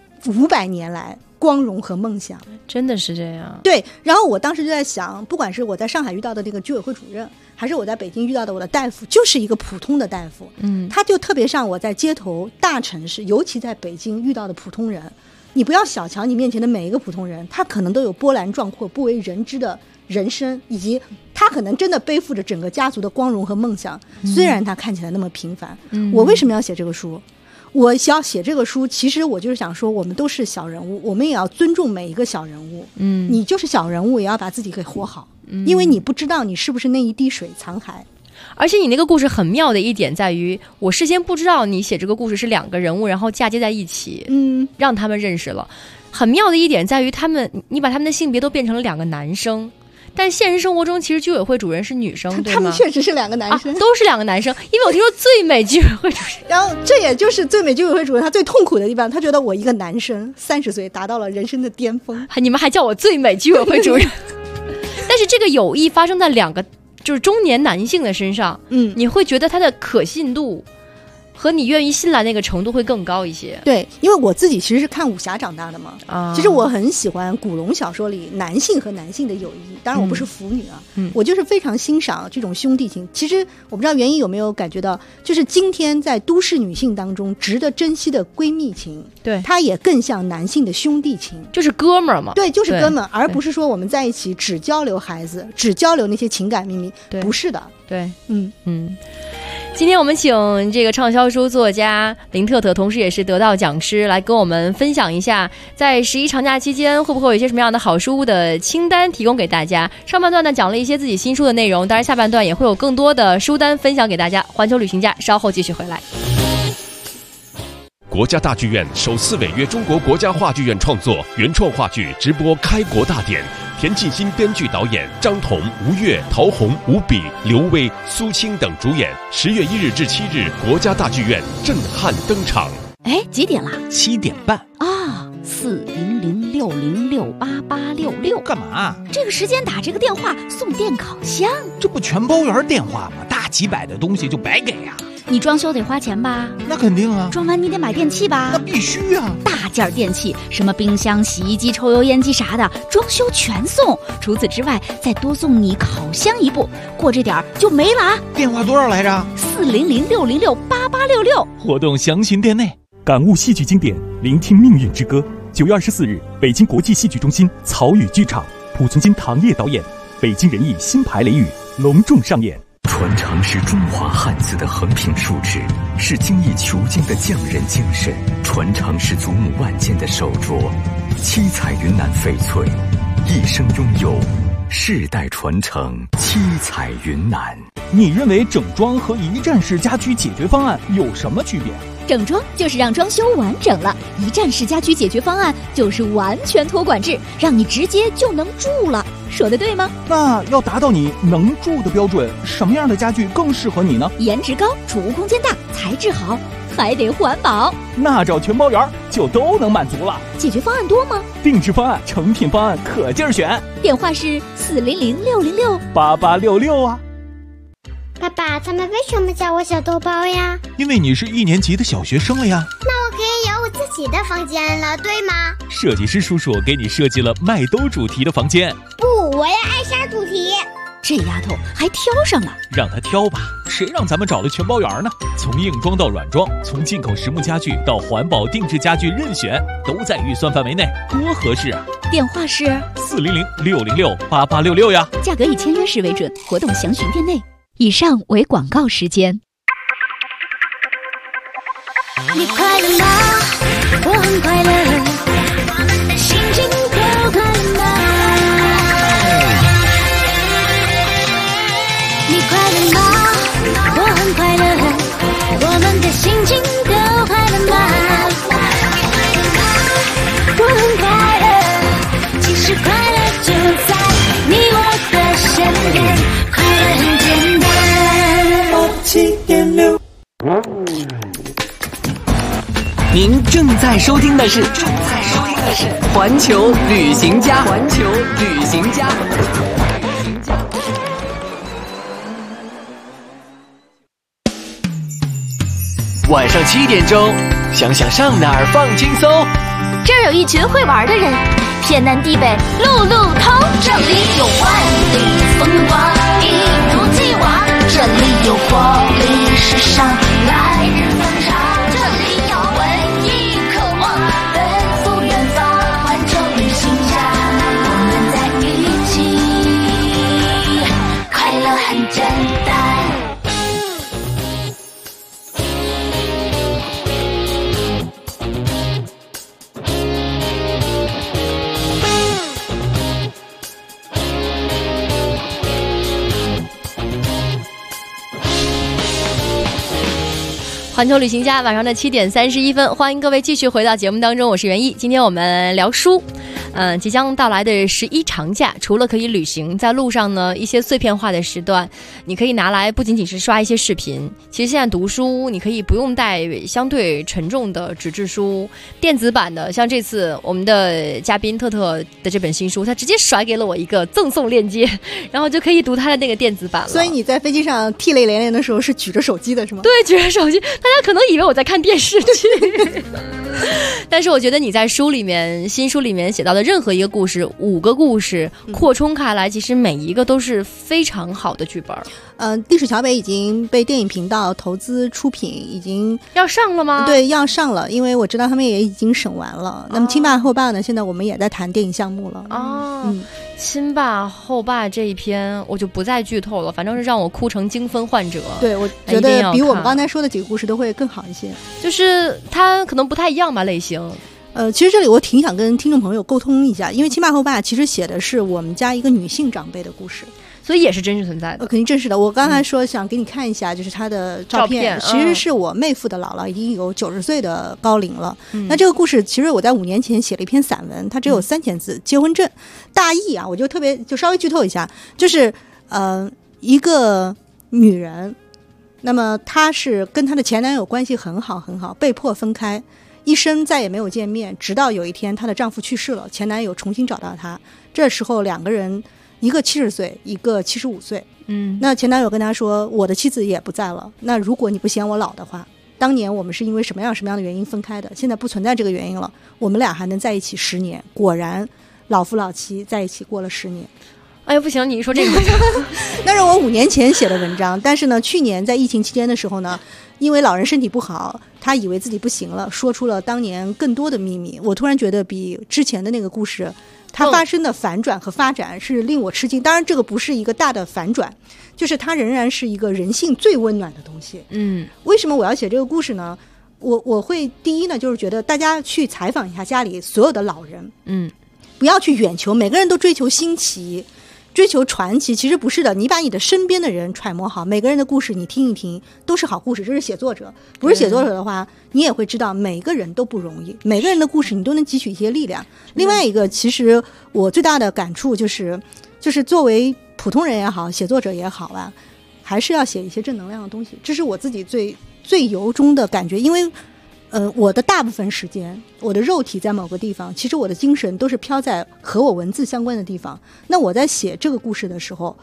Speaker 8: 500年来光荣和梦想，
Speaker 6: 真的是这样。
Speaker 8: 对，然后我当时就在想，不管是我在上海遇到的那个居委会主任，还是我在北京遇到的我的大夫，就是一个普通的大夫，他就特别像我在街头大城市，尤其在北京遇到的普通人。你不要小瞧你面前的每一个普通人，他可能都有波澜壮阔、不为人知的人生，以及他可能真的背负着整个家族的光荣和梦想，虽然他看起来那么平凡。我为什么要写这个书？我要写这个书，其实我就是想说，我们都是小人物，我们也要尊重每一个小人物。你就是小人物，也要把自己给活好，因为你不知道你是不是那一滴水藏海。
Speaker 6: 而且你那个故事很妙的一点在于，我事先不知道你写这个故事是2个人物，然后嫁接在一起，让他们认识了。很妙的一点在于，你把他们的性别都变成了2个男生。但现实生活中，其实居委会主任是女生，对吗？
Speaker 8: 他们确实是2个男生，
Speaker 6: 都是2个男生。因为我听说最美居委会主任，
Speaker 8: 然后这也就是最美居委会主任他最痛苦的地方，他觉得我一个男生30岁达到了人生的巅峰，
Speaker 6: 你们还叫我最美居委会主任。但是这个友谊发生在2个就是中年男性的身上，你会觉得他的可信度和你愿意信赖那个程度会更高一些。
Speaker 8: 对，因为我自己其实是看武侠长大的嘛，其实我很喜欢古龙小说里男性和男性的友谊。当然我不是腐女啊，我就是非常欣赏这种兄弟情。其实我不知道袁毅有没有感觉到，就是今天在都市女性当中值得珍惜的闺蜜情，
Speaker 6: 对，
Speaker 8: 它也更像男性的兄弟情，
Speaker 6: 就是哥们儿嘛。
Speaker 8: 对，就是哥们儿，而不是说我们在一起只交流孩子，只交流那些情感秘密，不是的。
Speaker 6: 对，今天我们请这个畅销书作家林特特，同时也是得道讲师，来跟我们分享一下，在11长假期间会不会有一些什么样的好书的清单提供给大家。上半段呢讲了一些自己新书的内容，当然下半段也会有更多的书单分享给大家。环球旅行家稍后继续回来。
Speaker 9: 国家大剧院首次违约中国国家话剧院创作原创话剧直播开国大典，田沁鑫编剧导演，张彤、吴越、陶虹、吴比、刘薇、苏青等主演。10月1日至7日，国家大剧院震撼登场。
Speaker 10: 哎，几点了
Speaker 11: ？7点半
Speaker 10: 啊！400668866，
Speaker 11: 干嘛？
Speaker 10: 这个时间打这个电话送电烤箱，
Speaker 11: 这不全包圆电话吗？大几百的东西就白给呀！
Speaker 10: 你装修得花钱吧？
Speaker 11: 那肯定啊！
Speaker 10: 装完你得买电器吧？
Speaker 11: 那必须啊！
Speaker 10: 大件电器，什么冰箱、洗衣机、抽油烟机啥的，装修全送。除此之外，再多送你烤箱1部，过这点儿就没了啊！
Speaker 11: 电话多少来着
Speaker 10: ？400668866。
Speaker 11: 活动详询店内。
Speaker 12: 感悟戏剧经典，聆听命运之歌。9月24日，北京国际戏剧中心草语剧场，濮存昕、唐烨导演，北京人艺新排《雷雨》隆重上演。
Speaker 13: 传承是中华汉字的横平竖直，是精益求精的匠人精神；传承是祖母万件的手镯，七彩云南翡翠，一生拥有，世代传承，七彩云南。
Speaker 12: 你认为整装和一站式家居解决方案有什么区别？
Speaker 14: 整装就是让装修完整了，一站式家居解决方案就是完全托管制，让你直接就能住了。说的对吗？
Speaker 12: 那要达到你能住的标准，什么样的家具更适合你呢？
Speaker 14: 颜值高，储物空间大，材质好，还得环保。
Speaker 12: 那找全包圆就都能满足了。
Speaker 14: 解决方案多吗？
Speaker 12: 定制方案、成品方案可劲儿选。
Speaker 14: 电话是
Speaker 12: 400668866啊。
Speaker 15: 爸爸，他们为什么叫我小豆包呀？
Speaker 11: 因为你是1年级的小学生了呀。
Speaker 15: 那我可以有5次起的房间了，对吗？
Speaker 11: 设计师叔叔给你设计了麦兜主题的房间。
Speaker 15: 不，我要爱莎主题。
Speaker 10: 这丫头还挑上了，
Speaker 11: 让她挑吧，谁让咱们找了全包园呢？从硬装到软装，从进口实木家具到环保定制家具，任选，都在预算范围内，多合适啊！
Speaker 10: 电话是
Speaker 11: 400-606-8866呀。
Speaker 10: 价格以签约时为准，活动详询店内。以上为广告时间。
Speaker 2: 你快乐吗？我很快乐，心情都快乐吗？你快乐吗？我很快乐，我们的心情都快乐吗？我很快乐，其实快乐就在你我的身边，快乐很简单。7.6。
Speaker 3: 您正在收听的是环球旅行家。
Speaker 7: 晚上7点钟，想想上哪儿放轻松。
Speaker 1: 这儿有一群会玩的人，天南地北路路通。这里有万里风光，一如既往。这里有活力时尚，来日方长。这里有文艺渴望，奔赴远方。环球旅行家，我们在一起，快乐很简单。
Speaker 6: 环球旅行家晚上的7点31分，欢迎各位继续回到节目当中，我是袁毅。今天我们聊书，即将到来的11长假，除了可以旅行，在路上呢一些碎片化的时段，你可以拿来不仅仅是刷一些视频，其实现在读书你可以不用带相对沉重的纸质书，电子版的，像这次我们的嘉宾特特的这本新书，他直接甩给了我一个赠送链接，然后就可以读他的那个电子版了。
Speaker 8: 所以你在飞机上涕泪连连的时候是举着手机的是吗？
Speaker 6: 对，举着手机，大家可能以为我在看电视剧但是我觉得你在新书里面写到的任何一个故事，5个故事扩充开来，其实每一个都是非常好的剧本。
Speaker 8: 历史桥北已经被电影频道投资出品，已经
Speaker 6: 要上了吗？
Speaker 8: 对，要上了，因为我知道他们也已经审完了。那么亲爸后爸呢，现在我们也在谈电影项目了。
Speaker 6: 亲爸后爸这一篇我就不再剧透了，反正是让我哭成精分患者。
Speaker 8: 对，我觉得比我们刚才说的几个故事都会更好一些，
Speaker 6: 就是它可能不太一样吧，类型。
Speaker 8: 其实这里我挺想跟听众朋友沟通一下，因为亲爸后爸其实写的是我们家一个女性长辈的故事，
Speaker 6: 所以也是真实存在的。
Speaker 8: 肯定真实的。我刚才说想给你看一下，就是她的照片，其实是我妹夫的姥姥，已经有90岁的高龄了。那这个故事其实我在5年前写了一篇散文，它只有3000字，结婚证大意啊，我就稍微剧透一下，就是一个女人，那么她是跟她的前男友关系很好，被迫分开，一生再也没有见面，直到有一天她的丈夫去世了，前男友重新找到她，这时候2个人，一个70岁，一个75岁。那前男友跟她说，我的妻子也不在了，那如果你不嫌我老的话，当年我们是因为什么样的原因分开的，现在不存在这个原因了，我们俩还能在一起10年。果然老夫老妻在一起过了10年。
Speaker 6: 哎呀，不行，你一说这个
Speaker 8: 那是我5年前写的文章，但是呢，去年在疫情期间的时候呢，因为老人身体不好，他以为自己不行了，说出了当年更多的秘密。我突然觉得比之前的那个故事它发生的反转和发展是令我吃惊。当然这个不是一个大的反转，就是它仍然是一个人性最温暖的东西。为什么我要写这个故事呢？我会第一呢，就是觉得大家去采访一下家里所有的老人，不要去远求，每个人都追求新奇，追求传奇，其实不是的。你把你的身边的人揣摩好，每个人的故事你听一听，都是好故事。这是写作者，不是写作者的话，你也会知道每个人都不容易，每个人的故事你都能汲取一些力量。另外一个，其实我最大的感触就是作为普通人也好，写作者也好吧，还是要写一些正能量的东西，这是我自己最由衷的感觉。因为我的大部分时间，我的肉体在某个地方，其实我的精神都是飘在和我文字相关的地方。那我在写这个故事的时候，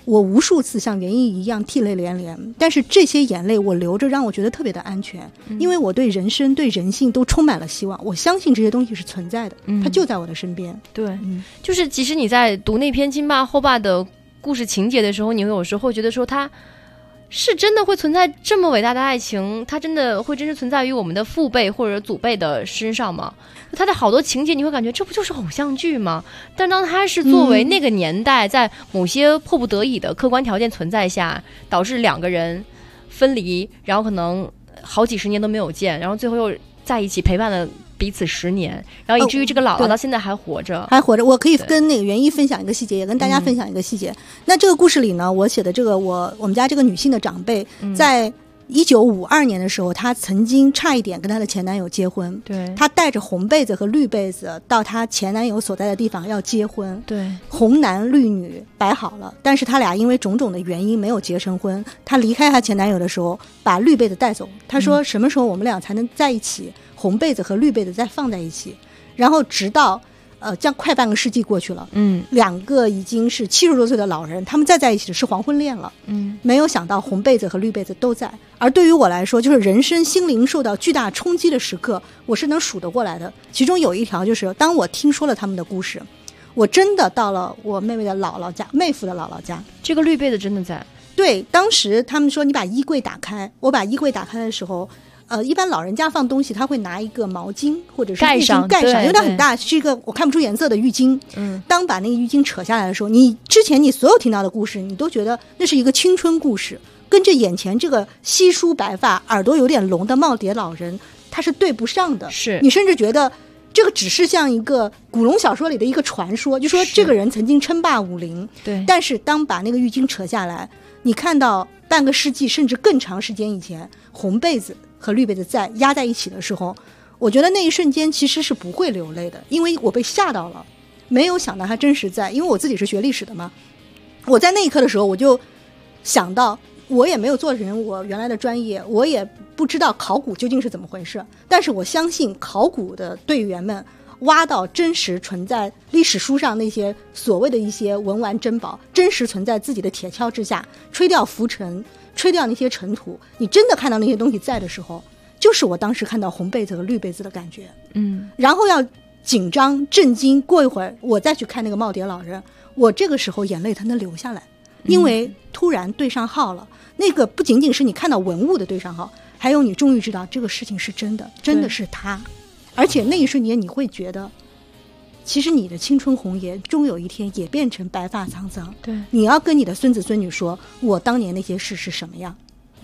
Speaker 8: 我无数次像袁一样涕泪连连，但是这些眼泪我流着，让我觉得特别的安全，因为我对人生对人性都充满了希望，我相信这些东西是存在的，它就在我的身边。
Speaker 6: 对，就是其实你在读那篇金爸后爸的故事情节的时候，你有时候会觉得说他是真的会存在这么伟大的爱情，它真的会真实存在于我们的父辈或者祖辈的身上吗？它的好多情节你会感觉这不就是偶像剧吗？但当它是作为那个年代在某些迫不得已的客观条件存在下，导致两个人分离，然后可能好几十年都没有见，然后最后又在一起陪伴了彼此10年，然后以至于这个姥姥到现在还活着，我可以跟那个袁一分享一个细节，也跟大家分享一个细节。那这个故事里呢，我写的这个我们家这个女性的长辈，在1952年的时候，她曾经差一点跟她的前男友结婚。对，她带着红被子和绿被子到她前男友所在的地方要结婚。对，红男绿女摆好了，但是他俩因为种种的原因没有结成婚。她离开她前男友的时候，把绿被子带走。她说什么时候我们俩才能在一起？红被子和绿被子再放在一起，然后直到将快半个世纪过去了，两个已经是70多岁的老人，他们再在一起是黄昏恋了，没有想到红被子和绿被子都在。而对于我来说，就是人生心灵受到巨大冲击的时刻，我是能数得过来的。其中有一条就是当我听说了他们的故事，我真的到了我妹妹的姥姥家，妹夫的姥姥家，这个绿被子真的在。对，当时他们说你把衣柜打开，我把衣柜打开的时候，一般老人家放东西他会拿一个毛巾或者是浴巾盖上，因为它很大，是一个我看不出颜色的浴巾。当把那个浴巾扯下来的时候，你之前你所有听到的故事你都觉得那是一个青春故事，跟着眼前这个稀疏白发耳朵有点聋的耄耋老人它是对不上的。是你甚至觉得这个只是像一个古龙小说里的一个传说，就说这个人曾经称霸武林。对，但是当把那个浴巾扯下来，你看到半个世纪甚至更长时间以前红被子和绿被子在压在一起的时候，我觉得那一瞬间其实是不会流泪的，因为我被吓到了，没有想到它真实在。因为我自己是学历史的嘛，我在那一刻的时候我就想到，我也没有做人我原来的专业，我也不知道考古究竟是怎么回事，但是我相信考古的队员们挖到真实存在历史书上那些所谓的一些文玩珍宝，真实存在自己的铁锹之下，吹掉浮尘，吹掉那些尘土，你真的看到那些东西在的时候，就是我当时看到红被子和绿被子的感觉。然后要紧张震惊，过一会儿我再去看那个耄耋老人，我这个时候眼泪才能流下来，因为突然对上号了。那个不仅仅是你看到文物的对上号，还有你终于知道这个事情是真的，真的是他。而且那一瞬间你会觉得，其实你的青春红颜终有一天也变成白发苍苍。对，你要跟你的孙子孙女说，我当年那些事是什么样。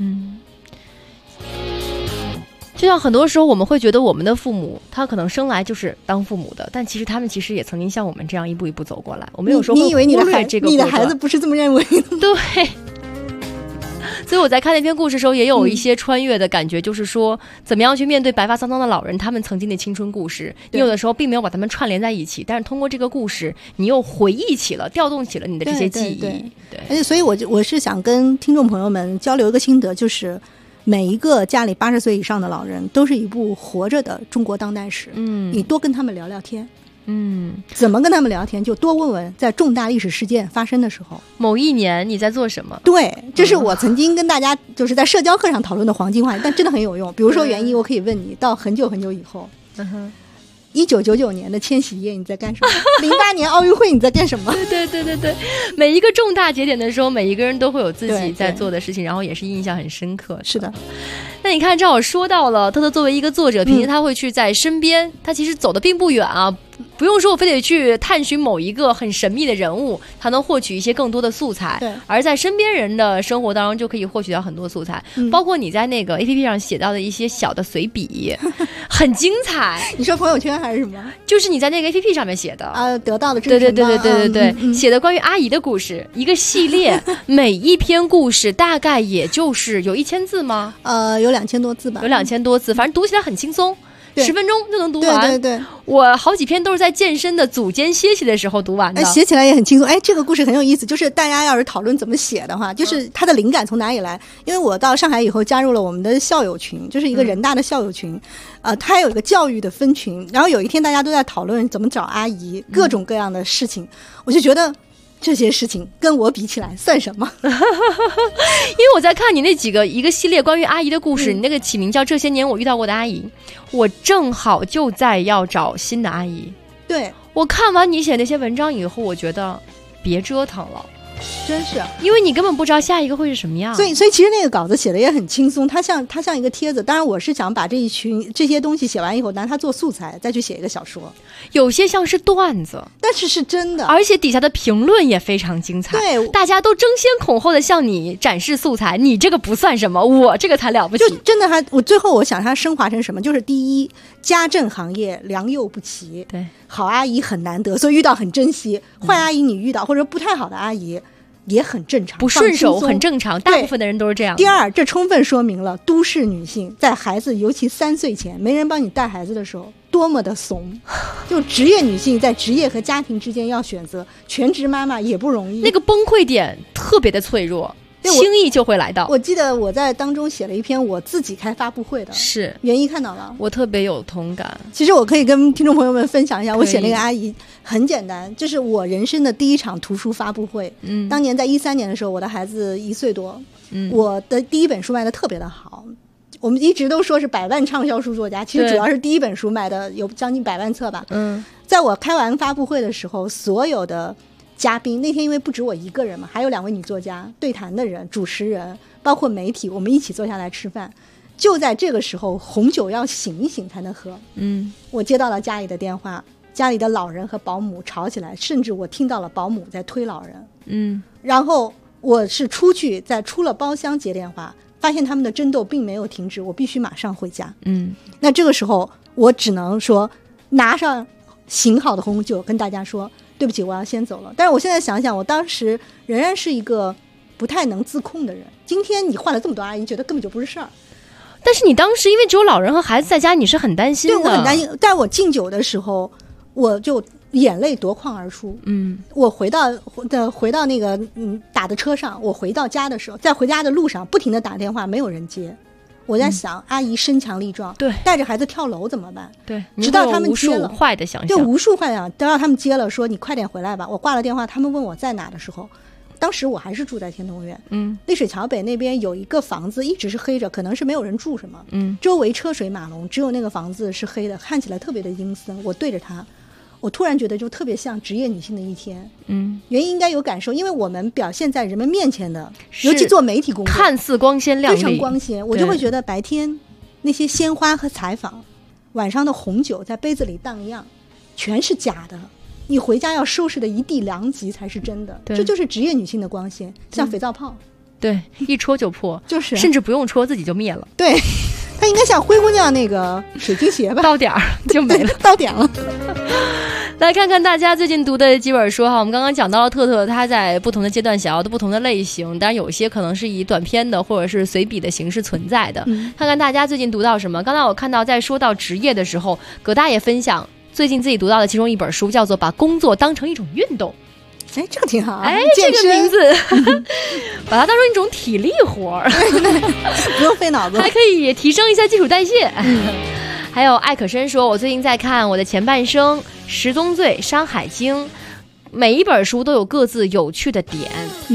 Speaker 6: 就像很多时候我们会觉得我们的父母他可能生来就是当父母的，但其实他们其实也曾经像我们这样一步一步走过来。我们有时候会忽略这个，
Speaker 8: 你的孩子不是这么认为的。
Speaker 6: 对。所以我在看那篇故事的时候也有一些穿越的感觉，就是说怎么样去面对白发苍苍的老人他们曾经的青春故事，你有的时候并没有把他们串联在一起，但是通过这个故事你又回忆起了，调动起了你的这些记忆。对，
Speaker 8: 而且所以我是想跟听众朋友们交流一个心得，就是每一个家里80岁以上的老人都是一部活着的中国当代史。你多跟他们聊聊天。怎么跟他们聊天，就多问问在重大历史事件发生的时候，
Speaker 6: 某一年你在做什么。
Speaker 8: 对，这是我曾经跟大家就是在社交课上讨论的黄金话，但真的很有用。比如说袁一，我可以问你，到很久很久以后，1999年的千禧夜你在干什么？08年奥运会你在干什么？
Speaker 6: 对，每一个重大节点的时候，每一个人都会有自己在做的事情，然后也是印象很深刻。
Speaker 8: 是的。
Speaker 6: 那你看，正好说到了特特作为一个作者，平时他会去在身边，他其实走得并不远啊。不用说我非得去探寻某一个很神秘的人物，他能获取一些更多的素材，而在身边人的生活当中就可以获取到很多素材，包括你在那个 APP 上写到的一些小的随笔，很精彩。
Speaker 8: 你说朋友圈还是什么？
Speaker 6: 就是你在那个 APP 上面写的
Speaker 8: 得到的真诚。
Speaker 6: 对，写的关于阿姨的故事，一个系列，每一篇故事大概也就是有1000字吗？
Speaker 8: 有2000多字吧，
Speaker 6: 有2000多字，反正读起来很轻松。10分钟就能读完。
Speaker 8: 对，
Speaker 6: 我好几篇都是在健身的组间歇息的时候读完的。
Speaker 8: 写起来也很轻松。这个故事很有意思，就是大家要是讨论怎么写的话，就是它的灵感从哪里来。因为我到上海以后加入了我们的校友群，就是一个人大的校友群，它有一个教育的分群，然后有一天大家都在讨论怎么找阿姨，各种各样的事情，我就觉得这些事情跟我比起来算什么？
Speaker 6: 因为我在看你那一个系列关于阿姨的故事，你那个起名叫《这些年我遇到过的阿姨》，我正好就在要找新的阿姨。
Speaker 8: 对，
Speaker 6: 我看完你写那些文章以后，我觉得别折腾了。
Speaker 8: 真是，
Speaker 6: 因为你根本不知道下一个会是什么样，
Speaker 8: 所以其实那个稿子写的也很轻松，它像一个帖子。当然，我是想把这些东西写完以后，拿它做素材，再去写一个小说。
Speaker 6: 有些像是段子，
Speaker 8: 但是是真的，
Speaker 6: 而且底下的评论也非常精彩。
Speaker 8: 对，
Speaker 6: 大家都争先恐后的向你展示素材，你这个不算什么，我这个才了不起。
Speaker 8: 就真的我最后我想它升华成什么？就是第一，家政行业良莠不齐，
Speaker 6: 对，
Speaker 8: 好阿姨很难得，所以遇到很珍惜。坏阿姨你遇到或者不太好的阿姨。也很正常，
Speaker 6: 不顺手很正常，大部分的人都是这样。
Speaker 8: 第二，这充分说明了都市女性在孩子尤其3岁前没人帮你带孩子的时候多么的怂。就职业女性在职业和家庭之间要选择，全职妈妈也不容易，
Speaker 6: 那个崩溃点特别的脆弱，轻易就会来到。
Speaker 8: 我记得我在当中写了一篇我自己开发布会的，
Speaker 6: 是
Speaker 8: 袁一看到了，
Speaker 6: 我特别有同感。
Speaker 8: 其实我可以跟听众朋友们分享一下，我写那个阿姨很简单，这是我人生的第一场图书发布会。当年在13年的时候，我的孩子1岁多，我的第一本书卖的特别的好。我们一直都说是100万畅销书作家，其实主要是第一本书卖的有将近100万册吧。在我开完发布会的时候，所有的嘉宾那天因为不止我一个人嘛，还有2位女作家、对谈的人、主持人，包括媒体，我们一起坐下来吃饭。就在这个时候，红酒要醒一醒才能喝。我接到了家里的电话，家里的老人和保姆吵起来，甚至我听到了保姆在推老人。然后我是出了包厢接电话，发现他们的争斗并没有停止，我必须马上回家。那这个时候我只能说拿上醒好的红酒跟大家说对不起，我要先走了。但是我现在想想，我当时仍然是一个不太能自控的人。今天你换了这么多阿姨，觉得根本就不是事儿。
Speaker 6: 但是你当时因为只有老人和孩子在家，你是很担心的。
Speaker 8: 对，我很担心。在我敬酒的时候，我就眼泪夺眶而出。我回到那个打的车上，我回到家的时候，在回家的路上不停的打电话，没有人接。我在想，阿姨身强力壮，
Speaker 6: 对，
Speaker 8: 带着孩子跳楼怎么办？
Speaker 6: 对，
Speaker 8: 直到他们接了，
Speaker 6: 无数坏的想象，
Speaker 8: 就无数坏的想象，等到他们接了，说你快点回来吧。我挂了电话，他们问我在哪的时候，当时我还是住在天通苑。丽水桥北那边有一个房子一直是黑着，可能是没有人住什么。周围车水马龙，只有那个房子是黑的，看起来特别的阴森。我对着它，我突然觉得就特别像职业女性的一天。原因应该有感受，因为我们表现在人们面前的，尤其做媒体工作，
Speaker 6: 看似光鲜亮丽，
Speaker 8: 非常光鲜，我就会觉得白天那些鲜花和采访，晚上的红酒在杯子里荡漾，全是假的。你回家要收拾的一地良藉才是真的。这就是职业女性的光鲜，像肥皂泡，
Speaker 6: 对，一戳就破，
Speaker 8: 就是
Speaker 6: 甚至不用戳自己就灭了。
Speaker 8: 对，它应该像灰姑娘那个水晶鞋吧，
Speaker 6: 到点儿就没了，
Speaker 8: 到点了。
Speaker 6: 来看看大家最近读的几本书哈，我们刚刚讲到了特特他在不同的阶段想要的不同的类型，当然有些可能是以短篇的或者是随笔的形式存在的。看看大家最近读到什么。刚才我看到在说到职业的时候，葛大爷分享最近自己读到的其中一本书，叫做《把工作当成一种运动》。
Speaker 8: 这个挺好。
Speaker 6: 这个名字把它当成一种体力活
Speaker 8: 不用费脑子，
Speaker 6: 还可以提升一下基础代谢。还有艾可申说，我最近在看《我的前半生》、《十宗罪》、《山海经》，每一本书都有各自有趣的点。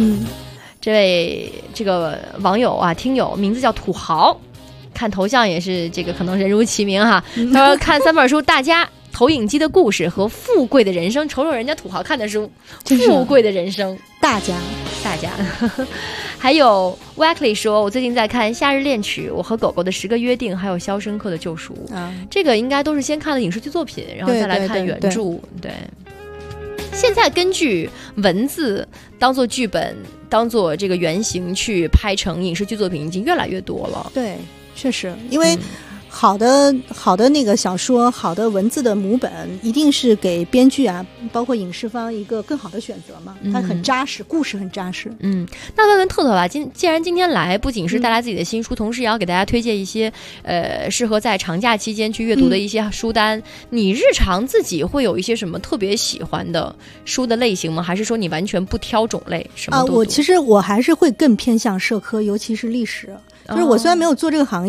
Speaker 6: 这个网友啊，听友名字叫土豪，看头像也是这个可能人如其名哈。他说看3本书，大家投影机的故事和富贵的人生，瞅瞅人家土豪看的书，富贵的人生，
Speaker 8: 大家
Speaker 6: 还有 Wackley 说，我最近在看《夏日恋曲》、我和狗狗的10个约定，还有《肖申克的救赎》。这个应该都是先看了影视剧作品，然后再来看原著。对，现在根据文字当做剧本，当做这个原型去拍成影视剧作品，已经越来越多了。
Speaker 8: 对，确实，因为好的那个小说，好的文字的母本，一定是给编剧啊，包括影视方一个更好的选择嘛。它很扎实，故事很扎实。
Speaker 6: 那问问特特吧，既然今天来，不仅是带来自己的新书，同时也要给大家推荐一些适合在长假期间去阅读的一些书单。你日常自己会有一些什么特别喜欢的书的类型吗？还是说你完全不挑种类，什么都读？
Speaker 8: 我其实还是会更偏向社科，尤其是历史。就是我虽然没有做这个行业，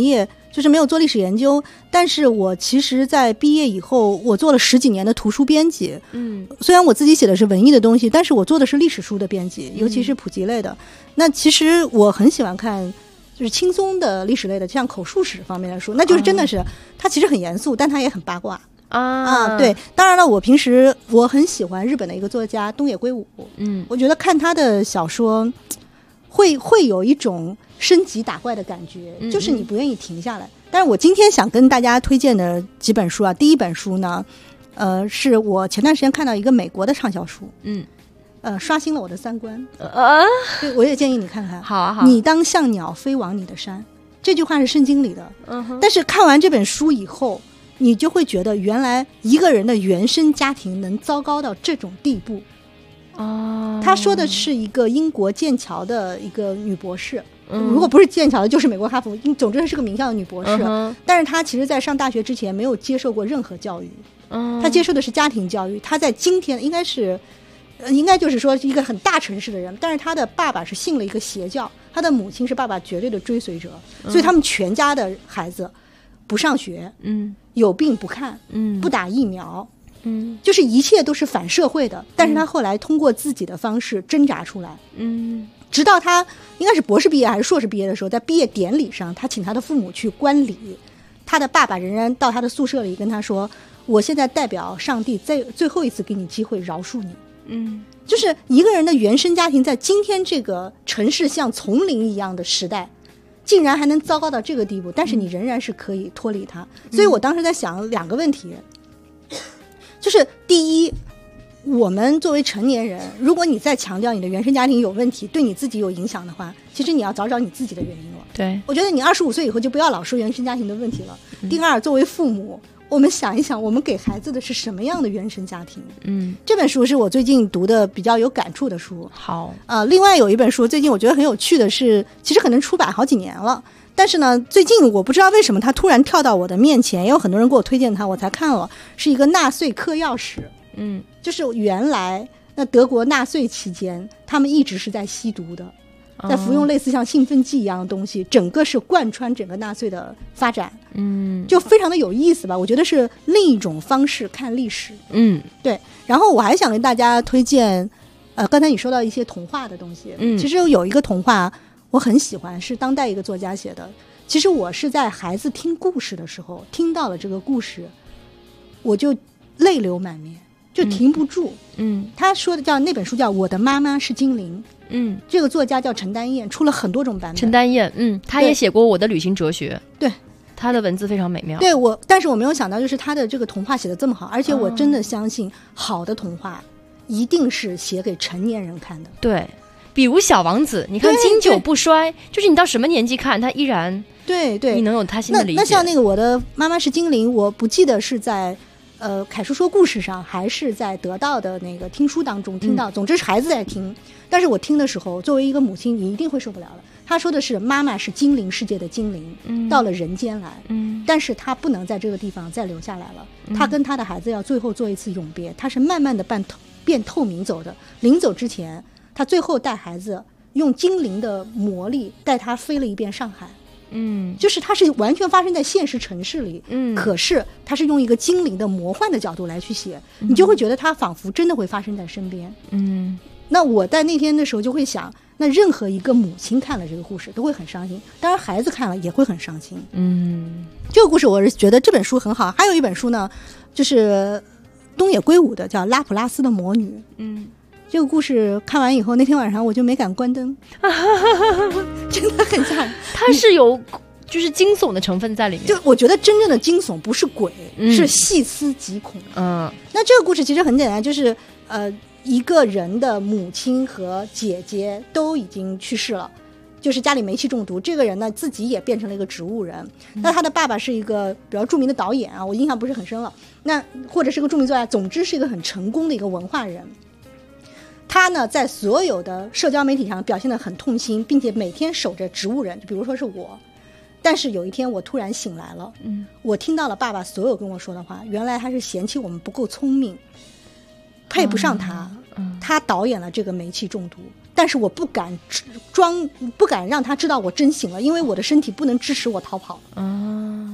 Speaker 8: 就是没有做历史研究，但是我其实在毕业以后，我做了10几年的图书编辑。虽然我自己写的是文艺的东西，但是我做的是历史书的编辑，尤其是普及类的。那其实我很喜欢看就是轻松的历史类的，像口述史方面的书，那就是真的是它其实很严肃，但它也很八卦。对，当然了，我平时我很喜欢日本的一个作家东野圭吾，我觉得看他的小说会有一种升级打怪的感觉，就是你不愿意停下来。但是我今天想跟大家推荐的几本书啊，第一本书呢，是我前段时间看到一个美国的畅销书，刷新了我的三观对，我也建议你看看。
Speaker 6: 好啊，好。
Speaker 8: 你当像鸟飞往你的山，这句话是圣经里的。但是看完这本书以后，你就会觉得原来一个人的原生家庭能糟糕到这种地步。他说的是一个英国剑桥的一个女博士，如果不是剑桥的就是美国哈佛，总之是个名校的女博士。但是她其实在上大学之前没有接受过任何教育，她接受的是家庭教育。她在今天应该就是说一个很大城市的人，但是她的爸爸是信了一个邪教，她的母亲是爸爸绝对的追随者，所以他们全家的孩子不上学，有病不看，不打疫苗，就是一切都是反社会的。但是他后来通过自己的方式挣扎出来，直到他应该是博士毕业还是硕士毕业的时候，在毕业典礼上，他请他的父母去观礼，他的爸爸仍然到他的宿舍里跟他说：“我现在代表上帝最后一次给你机会饶恕你。”就是一个人的原生家庭在今天这个城市像丛林一样的时代，竟然还能糟糕到这个地步，但是你仍然是可以脱离它。所以我当时在想2个问题，就是第一，我们作为成年人，如果你再强调你的原生家庭有问题，对你自己有影响的话，其实你要找你自己的原因了。
Speaker 6: 对，
Speaker 8: 我觉得你25岁以后就不要老说原生家庭的问题了。第二，作为父母，我们想一想，我们给孩子的是什么样的原生家庭？这本书是我最近读的比较有感触的书。
Speaker 6: 好，
Speaker 8: 另外有一本书，最近我觉得很有趣的是，其实可能出版好几年了，但是呢，最近我不知道为什么它突然跳到我的面前，也有很多人给我推荐它，我才看了，是一个纳粹嗑药史。就是原来那德国纳粹期间，他们一直是在吸毒的。在服用类似像兴奋剂一样的东西，整个是贯穿整个纳粹的发展，就非常的有意思吧。我觉得是另一种方式看历史，对。然后我还想跟大家推荐，刚才你说到一些童话的东西，其实有一个童话我很喜欢，是当代一个作家写的。其实我是在孩子听故事的时候听到了这个故事，我就泪流满面，就停不住。他说的那本书叫《我的妈妈是精灵》。这个作家叫陈丹燕，出了很多种版本。
Speaker 6: 陈丹燕，他也写过《我的旅行哲学》。
Speaker 8: 对，
Speaker 6: 他的文字非常美妙。
Speaker 8: 对，但是我没有想到，就是他的这个童话写得这么好，而且我真的相信，好的童话一定是写给成年人看的。
Speaker 6: 对，比如《小王子》，你看经久不衰，就是你到什么年纪看，他依然
Speaker 8: 对，
Speaker 6: 你能有他新的理解。
Speaker 8: 那像那个《我的妈妈是精灵》，我不记得是在凯叔说故事上，还是在得到的那个听书当中听到，总之是孩子在听。但是我听的时候，作为一个母亲，你一定会受不了了。他说的是妈妈是精灵世界的精灵，到了人间来，但是他不能在这个地方再留下来了。他跟他的孩子要最后做一次永别，他是慢慢的变透明走的。临走之前，他最后带孩子用精灵的魔力带他飞了一遍上海。就是它是完全发生在现实城市里，可是它是用一个精灵的魔幻的角度来去写，你就会觉得它仿佛真的会发生在身边。那我在那天的时候就会想，那任何一个母亲看了这个故事都会很伤心，当然孩子看了也会很伤心。这个故事我是觉得这本书很好。还有一本书呢，就是东野圭吾的，叫《拉普拉斯的魔女》。这个故事看完以后，那天晚上我就没敢关灯，真的很吓人。
Speaker 6: 它是有就是惊悚的成分在里面。
Speaker 8: 就我觉得真正的惊悚不是鬼，是细思极恐。那这个故事其实很简单，就是一个人的母亲和姐姐都已经去世了，就是家里煤气中毒。这个人呢自己也变成了一个植物人。那他的爸爸是一个比较著名的导演啊，我印象不是很深了。那或者是个著名作家，总之是一个很成功的一个文化人。他呢在所有的社交媒体上表现得很痛心，并且每天守着植物人，就比如说是我。但是有一天我突然醒来了，我听到了爸爸所有跟我说的话，原来他是嫌弃我们不够聪明，配不上他，他导演了这个煤气中毒。但是我不敢让他知道我真醒了，因为我的身体不能支持我逃跑。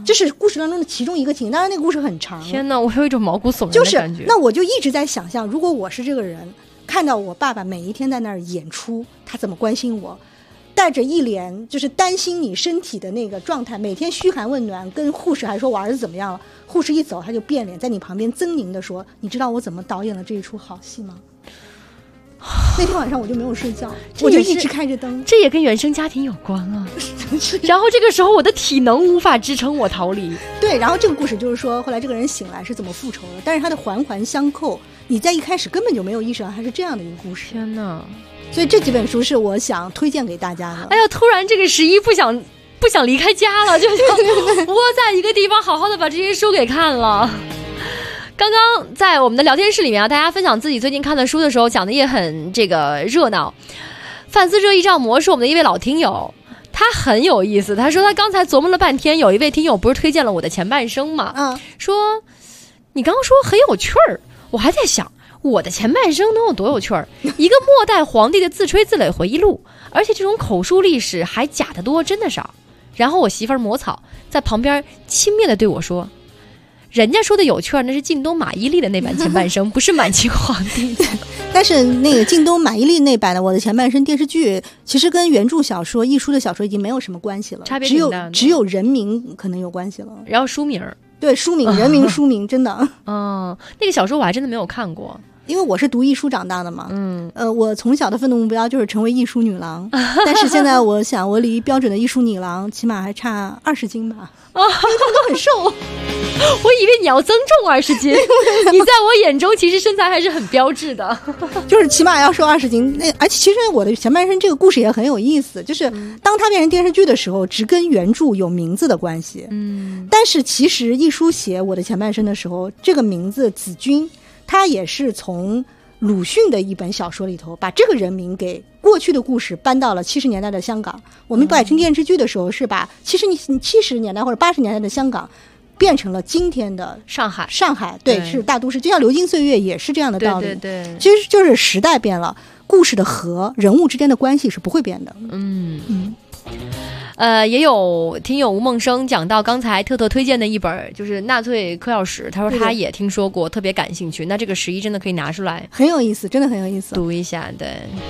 Speaker 8: 这是故事当中的其中一个情，当然那个故事很长。
Speaker 6: 天哪，我有一种毛骨悚然的感觉。
Speaker 8: 那我就一直在想象，如果我是这个人，看到我爸爸每一天在那儿演出，他怎么关心我，带着一脸就是担心你身体的那个状态，每天嘘寒问暖，跟护士还说我儿子怎么样了，护士一走他就变脸，在你旁边狰狞的说，你知道我怎么导演了这一出好戏吗？那天晚上我就没有睡觉，我就一直开着灯。
Speaker 6: 这也跟原生家庭有关啊。然后这个时候我的体能无法支撑我逃离。
Speaker 8: 对，然后这个故事就是说后来这个人醒来是怎么复仇的，但是他的环环相扣，你在一开始根本就没有意识到它是这样的一个故事。
Speaker 6: 天哪！
Speaker 8: 所以这几本书是我想推荐给大家的。
Speaker 6: 哎呀，突然这个11不想离开家了，就想窝在一个地方好好的把这些书给看了。刚刚在我们的聊天室里面啊，大家分享自己最近看的书的时候，讲的也很这个热闹。范思哲一丈魔是我们的一位老听友，他很有意思。他说他刚才琢磨了半天，有一位听友不是推荐了我的前半生嘛，说你刚刚说很有趣儿，我还在想我的前半生能有多有趣儿？一个末代皇帝的自吹自擂回忆录，而且这种口述历史还假的多，真的少。然后我媳妇儿抹草在旁边轻蔑地对我说，人家说的有趣儿那是靳东马伊琍的那版前半生，不是满清皇帝。
Speaker 8: 但是那个靳东马伊琍那版的《我的前半生》电视剧，其实跟原著小说、一书的小说已经没有什么关系了，
Speaker 6: 差别挺大的，
Speaker 8: 只有人名可能有关系了。
Speaker 6: 然后书名，
Speaker 8: 对，书名人名书名真的。
Speaker 6: 那个小说我还真的没有看过。
Speaker 8: 因为我是读艺书长大的嘛，我从小的奋斗目标就是成为艺书女郎，但是现在我想我离标准的艺书女郎起码还差20斤吧，因为他们都很瘦。
Speaker 6: 我以为你要增重20斤，你在我眼中其实身材还是很标致的，
Speaker 8: 就是起码要瘦20斤。而且其实我的前半生这个故事也很有意思，就是当它变成电视剧的时候，只跟原著有名字的关系，但是其实艺书写我的前半生的时候，这个名字子君。他也是从鲁迅的一本小说里头把这个人名给过去的故事搬到了70年代的香港。我们改成电视剧的时候是把70年代或者80年代的香港变成了今天的
Speaker 6: 上海，
Speaker 8: 对，是大都市。就像流金岁月也是这样的道理。
Speaker 6: 对，
Speaker 8: 其实就是时代变了，故事的和人物之间的关系是不会变的。
Speaker 6: 也有听友吴梦生讲到刚才特推荐的一本就是纳粹嗑药史，他说他也听说过，特别感兴趣。那这个11真的可以拿出来，
Speaker 8: 很有意思，真的很有意思，
Speaker 6: 读一下。对。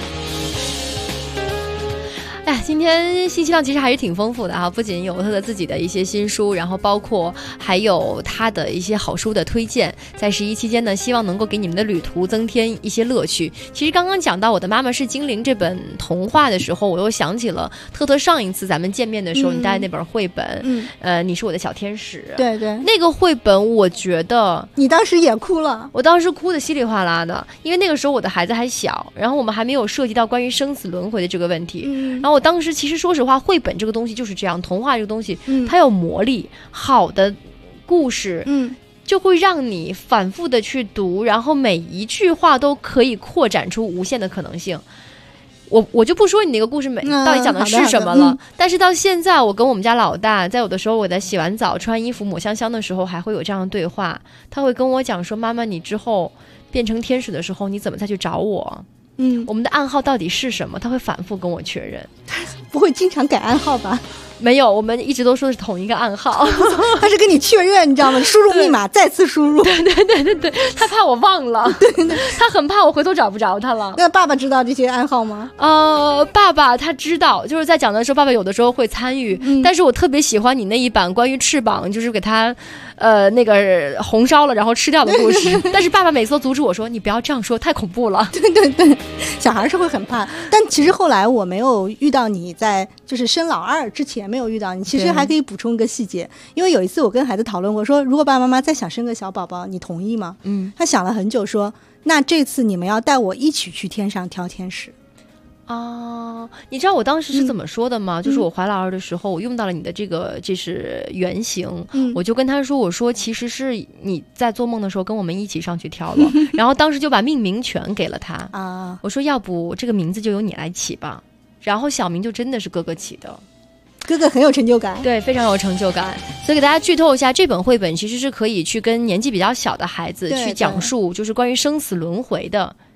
Speaker 6: 哎，今天信息量其实还是挺丰富的哈，不仅有他的自己的一些新书，然后包括还有他的一些好书的推荐。在11期间呢，希望能够给你们的旅途增添一些乐趣。其实刚刚讲到我的妈妈是精灵这本童话的时候，我又想起了特上一次咱们见面的时候，你带的那本绘本，你是我的小天使。
Speaker 8: 对对，
Speaker 6: 那个绘本我觉得
Speaker 8: 你当时也哭了，
Speaker 6: 我当时哭得稀里哗啦的，因为那个时候我的孩子还小，然后我们还没有涉及到关于生死轮回的这个问题，然后我当时其实说实话，绘本这个东西就是这样，童话这个东西，它有魔力，好的故事，就会让你反复的去读，然后每一句话都可以扩展出无限的可能性。我就不说你那个故事到底讲的是什么了，但是到现在我跟我们家老大，在有的时候我在洗完澡、穿衣服、抹香香的时候，还会有这样的对话，他会跟我讲说：“妈妈，你之后变成天使的时候，你怎么再去找我？”我们的暗号到底是什么？他会反复跟我确认。
Speaker 8: 不会经常改暗号吧？
Speaker 6: 没有，我们一直都说的是同一个暗号。
Speaker 8: 他是跟你确认，你知道吗？输入密码再次输入。
Speaker 6: 对，他怕我忘了，对，他很怕我回头找不着他了。
Speaker 8: 那爸爸知道这些暗号吗？
Speaker 6: 爸爸他知道，就是在讲的时候，爸爸有的时候会参与。但是我特别喜欢你那一版关于翅膀，就是给他那个红烧了然后吃掉的故事。但是爸爸每次都阻止我说：“你不要这样说，太恐怖了。”
Speaker 8: 对，小孩是会很怕。但其实后来我没有遇到你在就是生老二之前没有遇到你，其实还可以补充一个细节，因为有一次我跟孩子讨论过，说如果爸爸妈妈再想生个小宝宝，你同意吗？他想了很久说，那这次你们要带我一起去天上挑天使。
Speaker 6: 你知道我当时是怎么说的吗？就是我怀老二的时候，我用到了你的这是原型，我就跟他说，我说其实是你在做梦的时候跟我们一起上去挑了，然后当时就把命名权给了他我说要不这个名字就由你来起吧，然后小名就真的是哥哥起的。
Speaker 8: 哥哥很有成就感，
Speaker 6: 对，非常有成就感。所以给大家剧透一下，这本绘本其实是可以去跟年纪比较小的孩子去讲述，就是关于生死轮回的。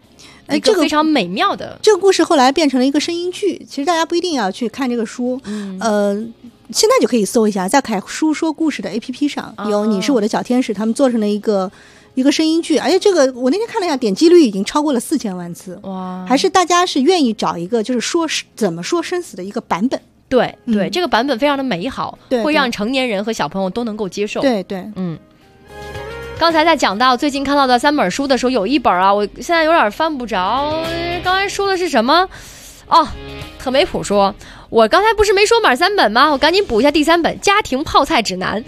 Speaker 6: 一个非常美妙的。
Speaker 8: 这个故事后来变成了一个声音剧，其实大家不一定要去看这个书，现在就可以搜一下，在凯叔说故事的 APP 上有你是我的小天使，他们做成了一个声音剧，而且这个我那天看了一下，点击率已经超过了4000万次。哇！还是大家是愿意找一个就是说怎么说生死的一个版本。
Speaker 6: 对对，这个版本非常的美好，会让成年人和小朋友都能够接受。
Speaker 8: 对对，
Speaker 6: 刚才在讲到最近看到的3本书的时候，有一本啊，我现在有点翻不着，刚才说的是什么？哦，特梅普说，我刚才不是没说满3本吗？我赶紧补一下第3本《家庭泡菜指南》。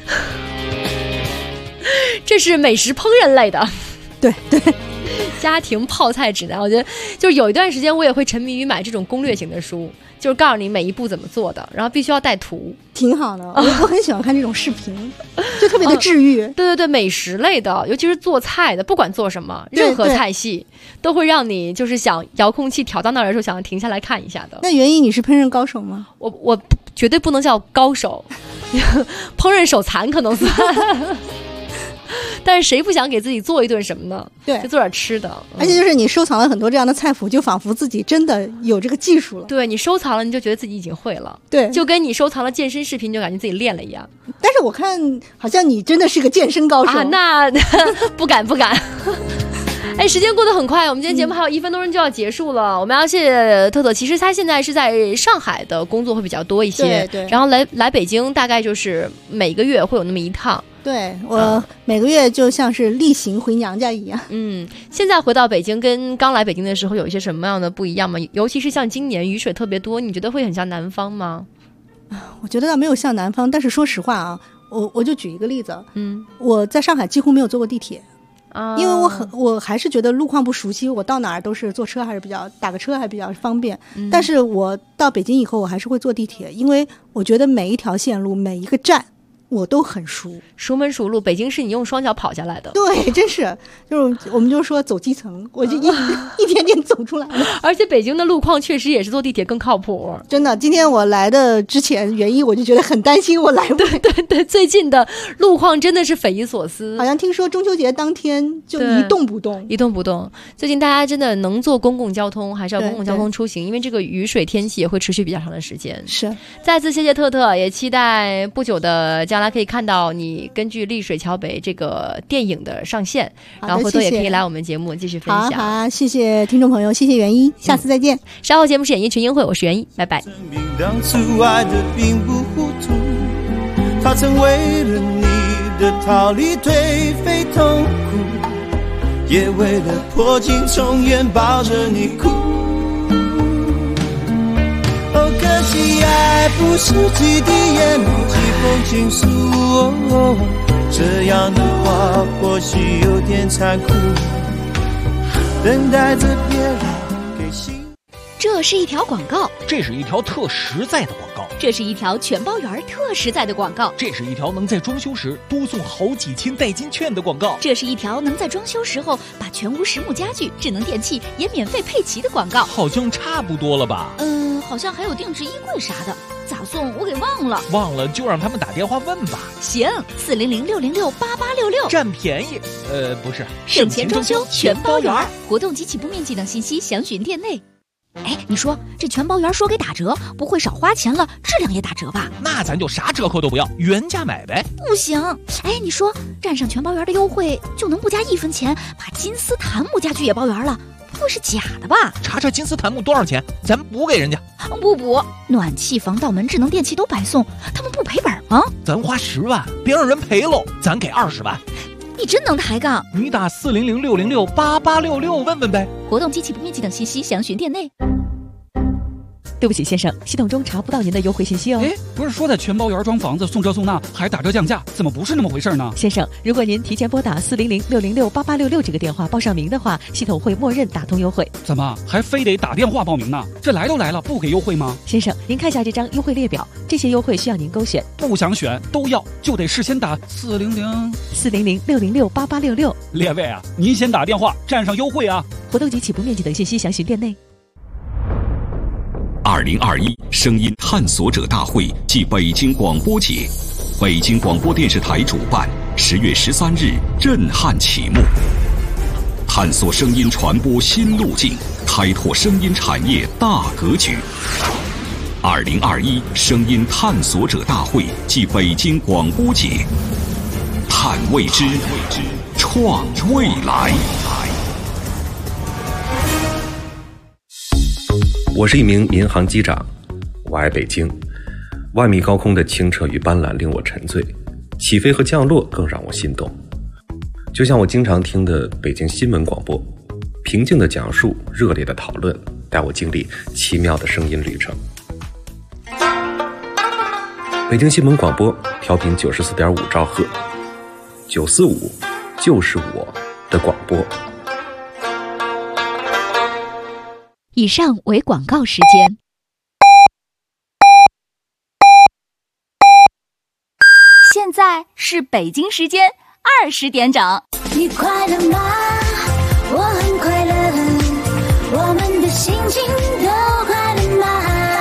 Speaker 6: 这是美食烹饪类的，
Speaker 8: 对对，
Speaker 6: 家庭泡菜指南。我觉得就是有一段时间我也会沉迷于买这种攻略型的书，就是告诉你每一步怎么做的，然后必须要带图，
Speaker 8: 挺好的。我很喜欢看这种视频，就特别的治愈。
Speaker 6: 对对对，美食类的，尤其是做菜的，不管做什么，任何菜系都会让你就是想遥控器调到那儿的时候想要停下来看一下的。
Speaker 8: 那袁一，你是烹饪高手吗？
Speaker 6: 我绝对不能叫高手，烹饪手残可能算。但是谁不想给自己做一顿什么呢？对，就做点吃的。
Speaker 8: 而且就是你收藏了很多这样的菜谱，就仿佛自己真的有这个技术了。
Speaker 6: 对，你收藏了，你就觉得自己已经会了。
Speaker 8: 对，
Speaker 6: 就跟你收藏了健身视频，就感觉自己练了一样。
Speaker 8: 但是我看好像你真的是个健身高手
Speaker 6: 啊！那不敢。哎，时间过得很快，我们今天节目还有1分多钟就要结束了。我们要谢谢特特，其实他现在是在上海的工作会比较多一些，对，然后来北京大概就是每个月会有那么一趟。
Speaker 8: 对，我每个月就像是例行回娘家一样。
Speaker 6: 现在回到北京跟刚来北京的时候有一些什么样的不一样吗？尤其是像今年雨水特别多，你觉得会很像南方吗？
Speaker 8: 我觉得倒没有像南方，但是说实话啊，我就举一个例子，我在上海几乎没有坐过地铁。因为我还是觉得路况不熟悉，我到哪儿都是坐车，还是打个车还比较方便。但是我到北京以后，我还是会坐地铁，因为我觉得每一条线路每一个站我都很熟
Speaker 6: 门熟路。北京是你用双脚跑下来的，
Speaker 8: 对，真是就是我们就说走基层，我就一点点走出来了。
Speaker 6: 而且北京的路况确实也是坐地铁更靠谱，
Speaker 8: 真的。今天我来的之前，原因我就觉得很担心我来不来。
Speaker 6: 对，最近的路况真的是匪夷所思，
Speaker 8: 好像听说中秋节当天就一动不动。
Speaker 6: 最近大家真的能坐公共交通还是要公共交通出行，因为这个雨水天气也会持续比较长的时间。
Speaker 8: 是，
Speaker 6: 再次谢谢特特，也期待不久的将来可以看到你根据《丽水桥北》这个电影的上线，然后回头也可以来我们节目继续分享。
Speaker 8: 好，谢谢听众朋友，谢谢袁一，下次再见。
Speaker 6: 稍后节目是演艺群英会，我是袁一，拜拜。
Speaker 16: 当初爱的并不糊涂，他曾为了你的逃离颓废痛苦，也为了破镜重圆抱着你哭。哦，可惜爱不是几滴眼泪几封情书，这样的话或许有点残酷，等待着别人给幸福。
Speaker 14: 这是一条广告，
Speaker 11: 这是一条特实在的广告，
Speaker 14: 这是一条全包圆特实在的广告，
Speaker 11: 这是一条能在装修时多送好几千代金券的广告，
Speaker 14: 这是一条能在装修时候把全屋实木家具、智能电器也免费配齐的广告。
Speaker 11: 好像差不多了吧？
Speaker 14: 好像还有定制衣柜啥的，咋送我给忘了。
Speaker 11: 忘了就让他们打电话问吧。
Speaker 14: 行，400-606-8866，
Speaker 11: 占便宜。不是，
Speaker 14: 省钱装修全包圆，活动及起步面积等信息详询店内。哎，你说这全包圆说给打折，不会少花钱了，质量也打折吧？
Speaker 11: 那咱就啥折扣都不要，原价买呗。
Speaker 14: 不行，哎，你说占上全包圆的优惠，就能不加1分钱把金丝檀木家具也包圆了？不会是假的吧？
Speaker 11: 查查金丝檀木多少钱，咱补给人家。
Speaker 14: 不补，暖气、防盗门、智能电器都白送，他们不赔本吗？
Speaker 11: 咱花10万，别让人赔喽，咱给20万。
Speaker 14: 你真能抬杠！
Speaker 11: 你打400-606-8866问问呗。
Speaker 14: 活动及起步面积等信息详询店内。
Speaker 17: 对不起，先生，系统中查不到您的优惠信息哦。
Speaker 12: 哎，不是说在全包圆装房子送这送那还打折降价，怎么不是那么回事呢？
Speaker 17: 先生，如果您提前拨打400-606-8866这个电话报上名的话，系统会默认打通优惠。
Speaker 12: 怎么还非得打电话报名呢？这来都来了，不给优惠吗？
Speaker 17: 先生，您看一下这张优惠列表，这些优惠需要您勾选。
Speaker 12: 不想选都要，就得事先打
Speaker 17: 400-606-8866。
Speaker 12: 列位啊，您先打电话占上优惠啊！
Speaker 17: 活动及起步面积等信息详询店内。
Speaker 13: 2021声音探索者大会暨北京广播节，北京广播电视台主办，10月13日震撼启幕。 探索声音传播新路径，开拓声音产业大格局。2021声音探索者大会暨北京广播节，探未知，创未来。
Speaker 18: 我是一名民航机长，我爱北京。万米高空的清澈与斑斓令我沉醉，起飞和降落更让我心动。就像我经常听的北京新闻广播，平静的讲述，热烈的讨论，带我经历奇妙的声音旅程。北京新闻广播调频94.5兆赫，945就是我的广播。
Speaker 14: 以上为广告时间。
Speaker 1: 现在是北京时间20点整。
Speaker 2: 你快乐吗？我很快乐，我们的心情都快乐吗？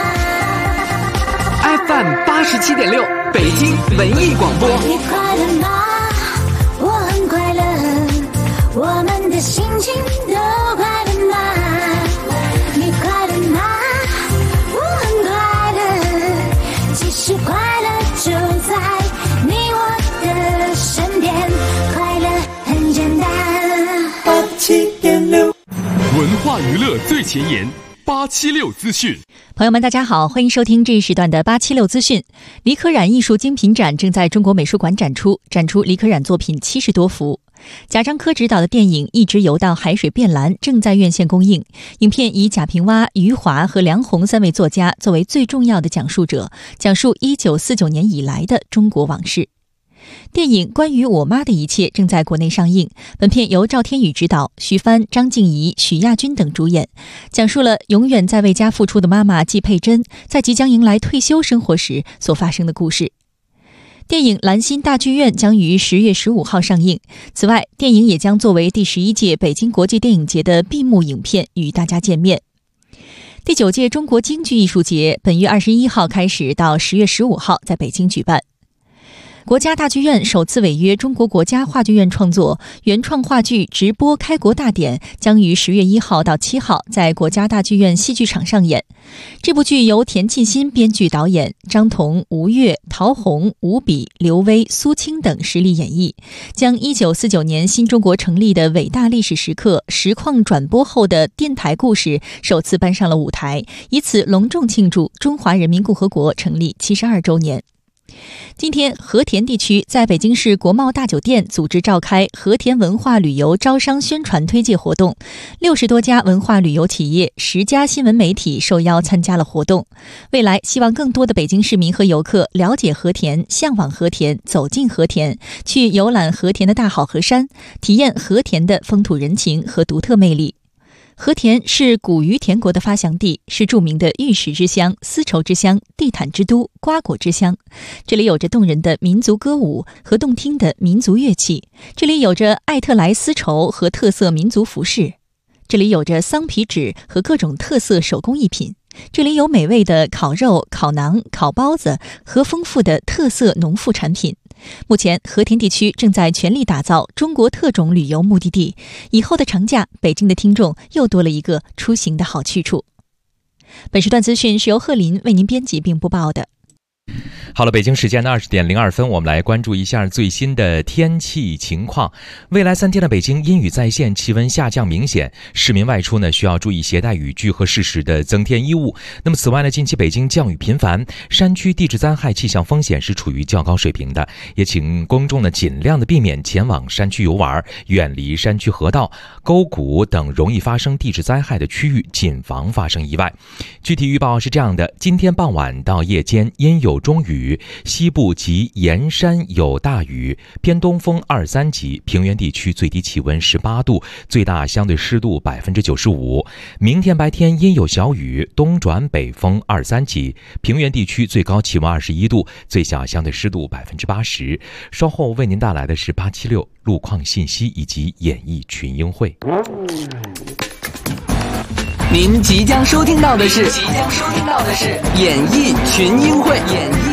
Speaker 3: FM 87.6北京文艺广播。
Speaker 2: 你快乐吗？我很快乐，我们的心情都快乐吗？你快乐吗？我很快乐，其实快乐就在你我的身边，快乐很简单。87.6
Speaker 9: 文化娱乐最前沿，876资讯。
Speaker 17: 朋友们大家好，欢迎收听这一时段的876资讯。李可染艺术精品展正在中国美术馆展出李可染作品70多幅。贾樟柯执导的电影《一直游到海水变蓝》正在院线公映。影片以贾平凹、余华和梁鸿3位作家作为最重要的讲述者，讲述1949年以来的中国往事。电影《关于我妈的一切》正在国内上映，本片由赵天宇执导，徐帆、张婧仪、许亚军等主演，讲述了永远在为家付出的妈妈季佩珍在即将迎来退休生活时所发生的故事。电影《兰心大剧院》将于10月15号上映。此外，电影也将作为第11届北京国际电影节的闭幕影片与大家见面。第9届中国京剧艺术节本月21号开始到10月15号在北京举办。国家大剧院首次违约中国国家话剧院创作原创话剧直播开国大典将于10月1号到7号在国家大剧院戏剧场上演。这部剧由田沁鑫编剧导演，张彤、吴越、陶虹、吴比、刘威、苏青等实力演绎，将1949年新中国成立的伟大历史时刻实况转播后的电台故事首次搬上了舞台，以此隆重庆祝中华人民共和国成立72周年。今天，和田地区在北京市国贸大酒店组织召开和田文化旅游招商宣传推介活动，60多家文化旅游企业、10家新闻媒体受邀参加了活动。未来，希望更多的北京市民和游客了解和田，向往和田，走进和田，去游览和田的大好河山，体验和田的风土人情和独特魅力。和田是古于田国的发祥地，是著名的玉石之乡、丝绸之乡、地毯之都、瓜果之乡。这里有着动人的民族歌舞和动听的民族乐器，这里有着艾特莱丝绸和特色民族服饰，这里有着桑皮纸和各种特色手工艺品，这里有美味的烤肉、烤馕、烤包子和丰富的特色农副产品。目前，和田地区正在全力打造中国特种旅游目的地，以后的长假，北京的听众又多了一个出行的好去处。本时段资讯是由贺林为您编辑并播报的。
Speaker 19: 好了，北京时间的20点02分，我们来关注一下最新的天气情况。未来3天的北京阴雨在线，气温下降明显，市民外出呢需要注意携带雨具和适时的增添衣物。那么此外呢，近期北京降雨频繁，山区地质灾害气象风险是处于较高水平的，也请公众呢尽量的避免前往山区游玩，远离山区河道、沟谷等容易发生地质灾害的区域，谨防发生意外。具体预报是这样的：今天傍晚到夜间阴有中雨，西部及沿山有大雨，偏东风2-3级，平原地区最低气温18度，最大相对湿度95%。明天白天阴有小雨，东转北风2-3级，平原地区最高气温21度，最小相对湿度80%。稍后为您带来的是876路况信息以及演艺群英会。
Speaker 3: 您即将收听到的是演艺群英会。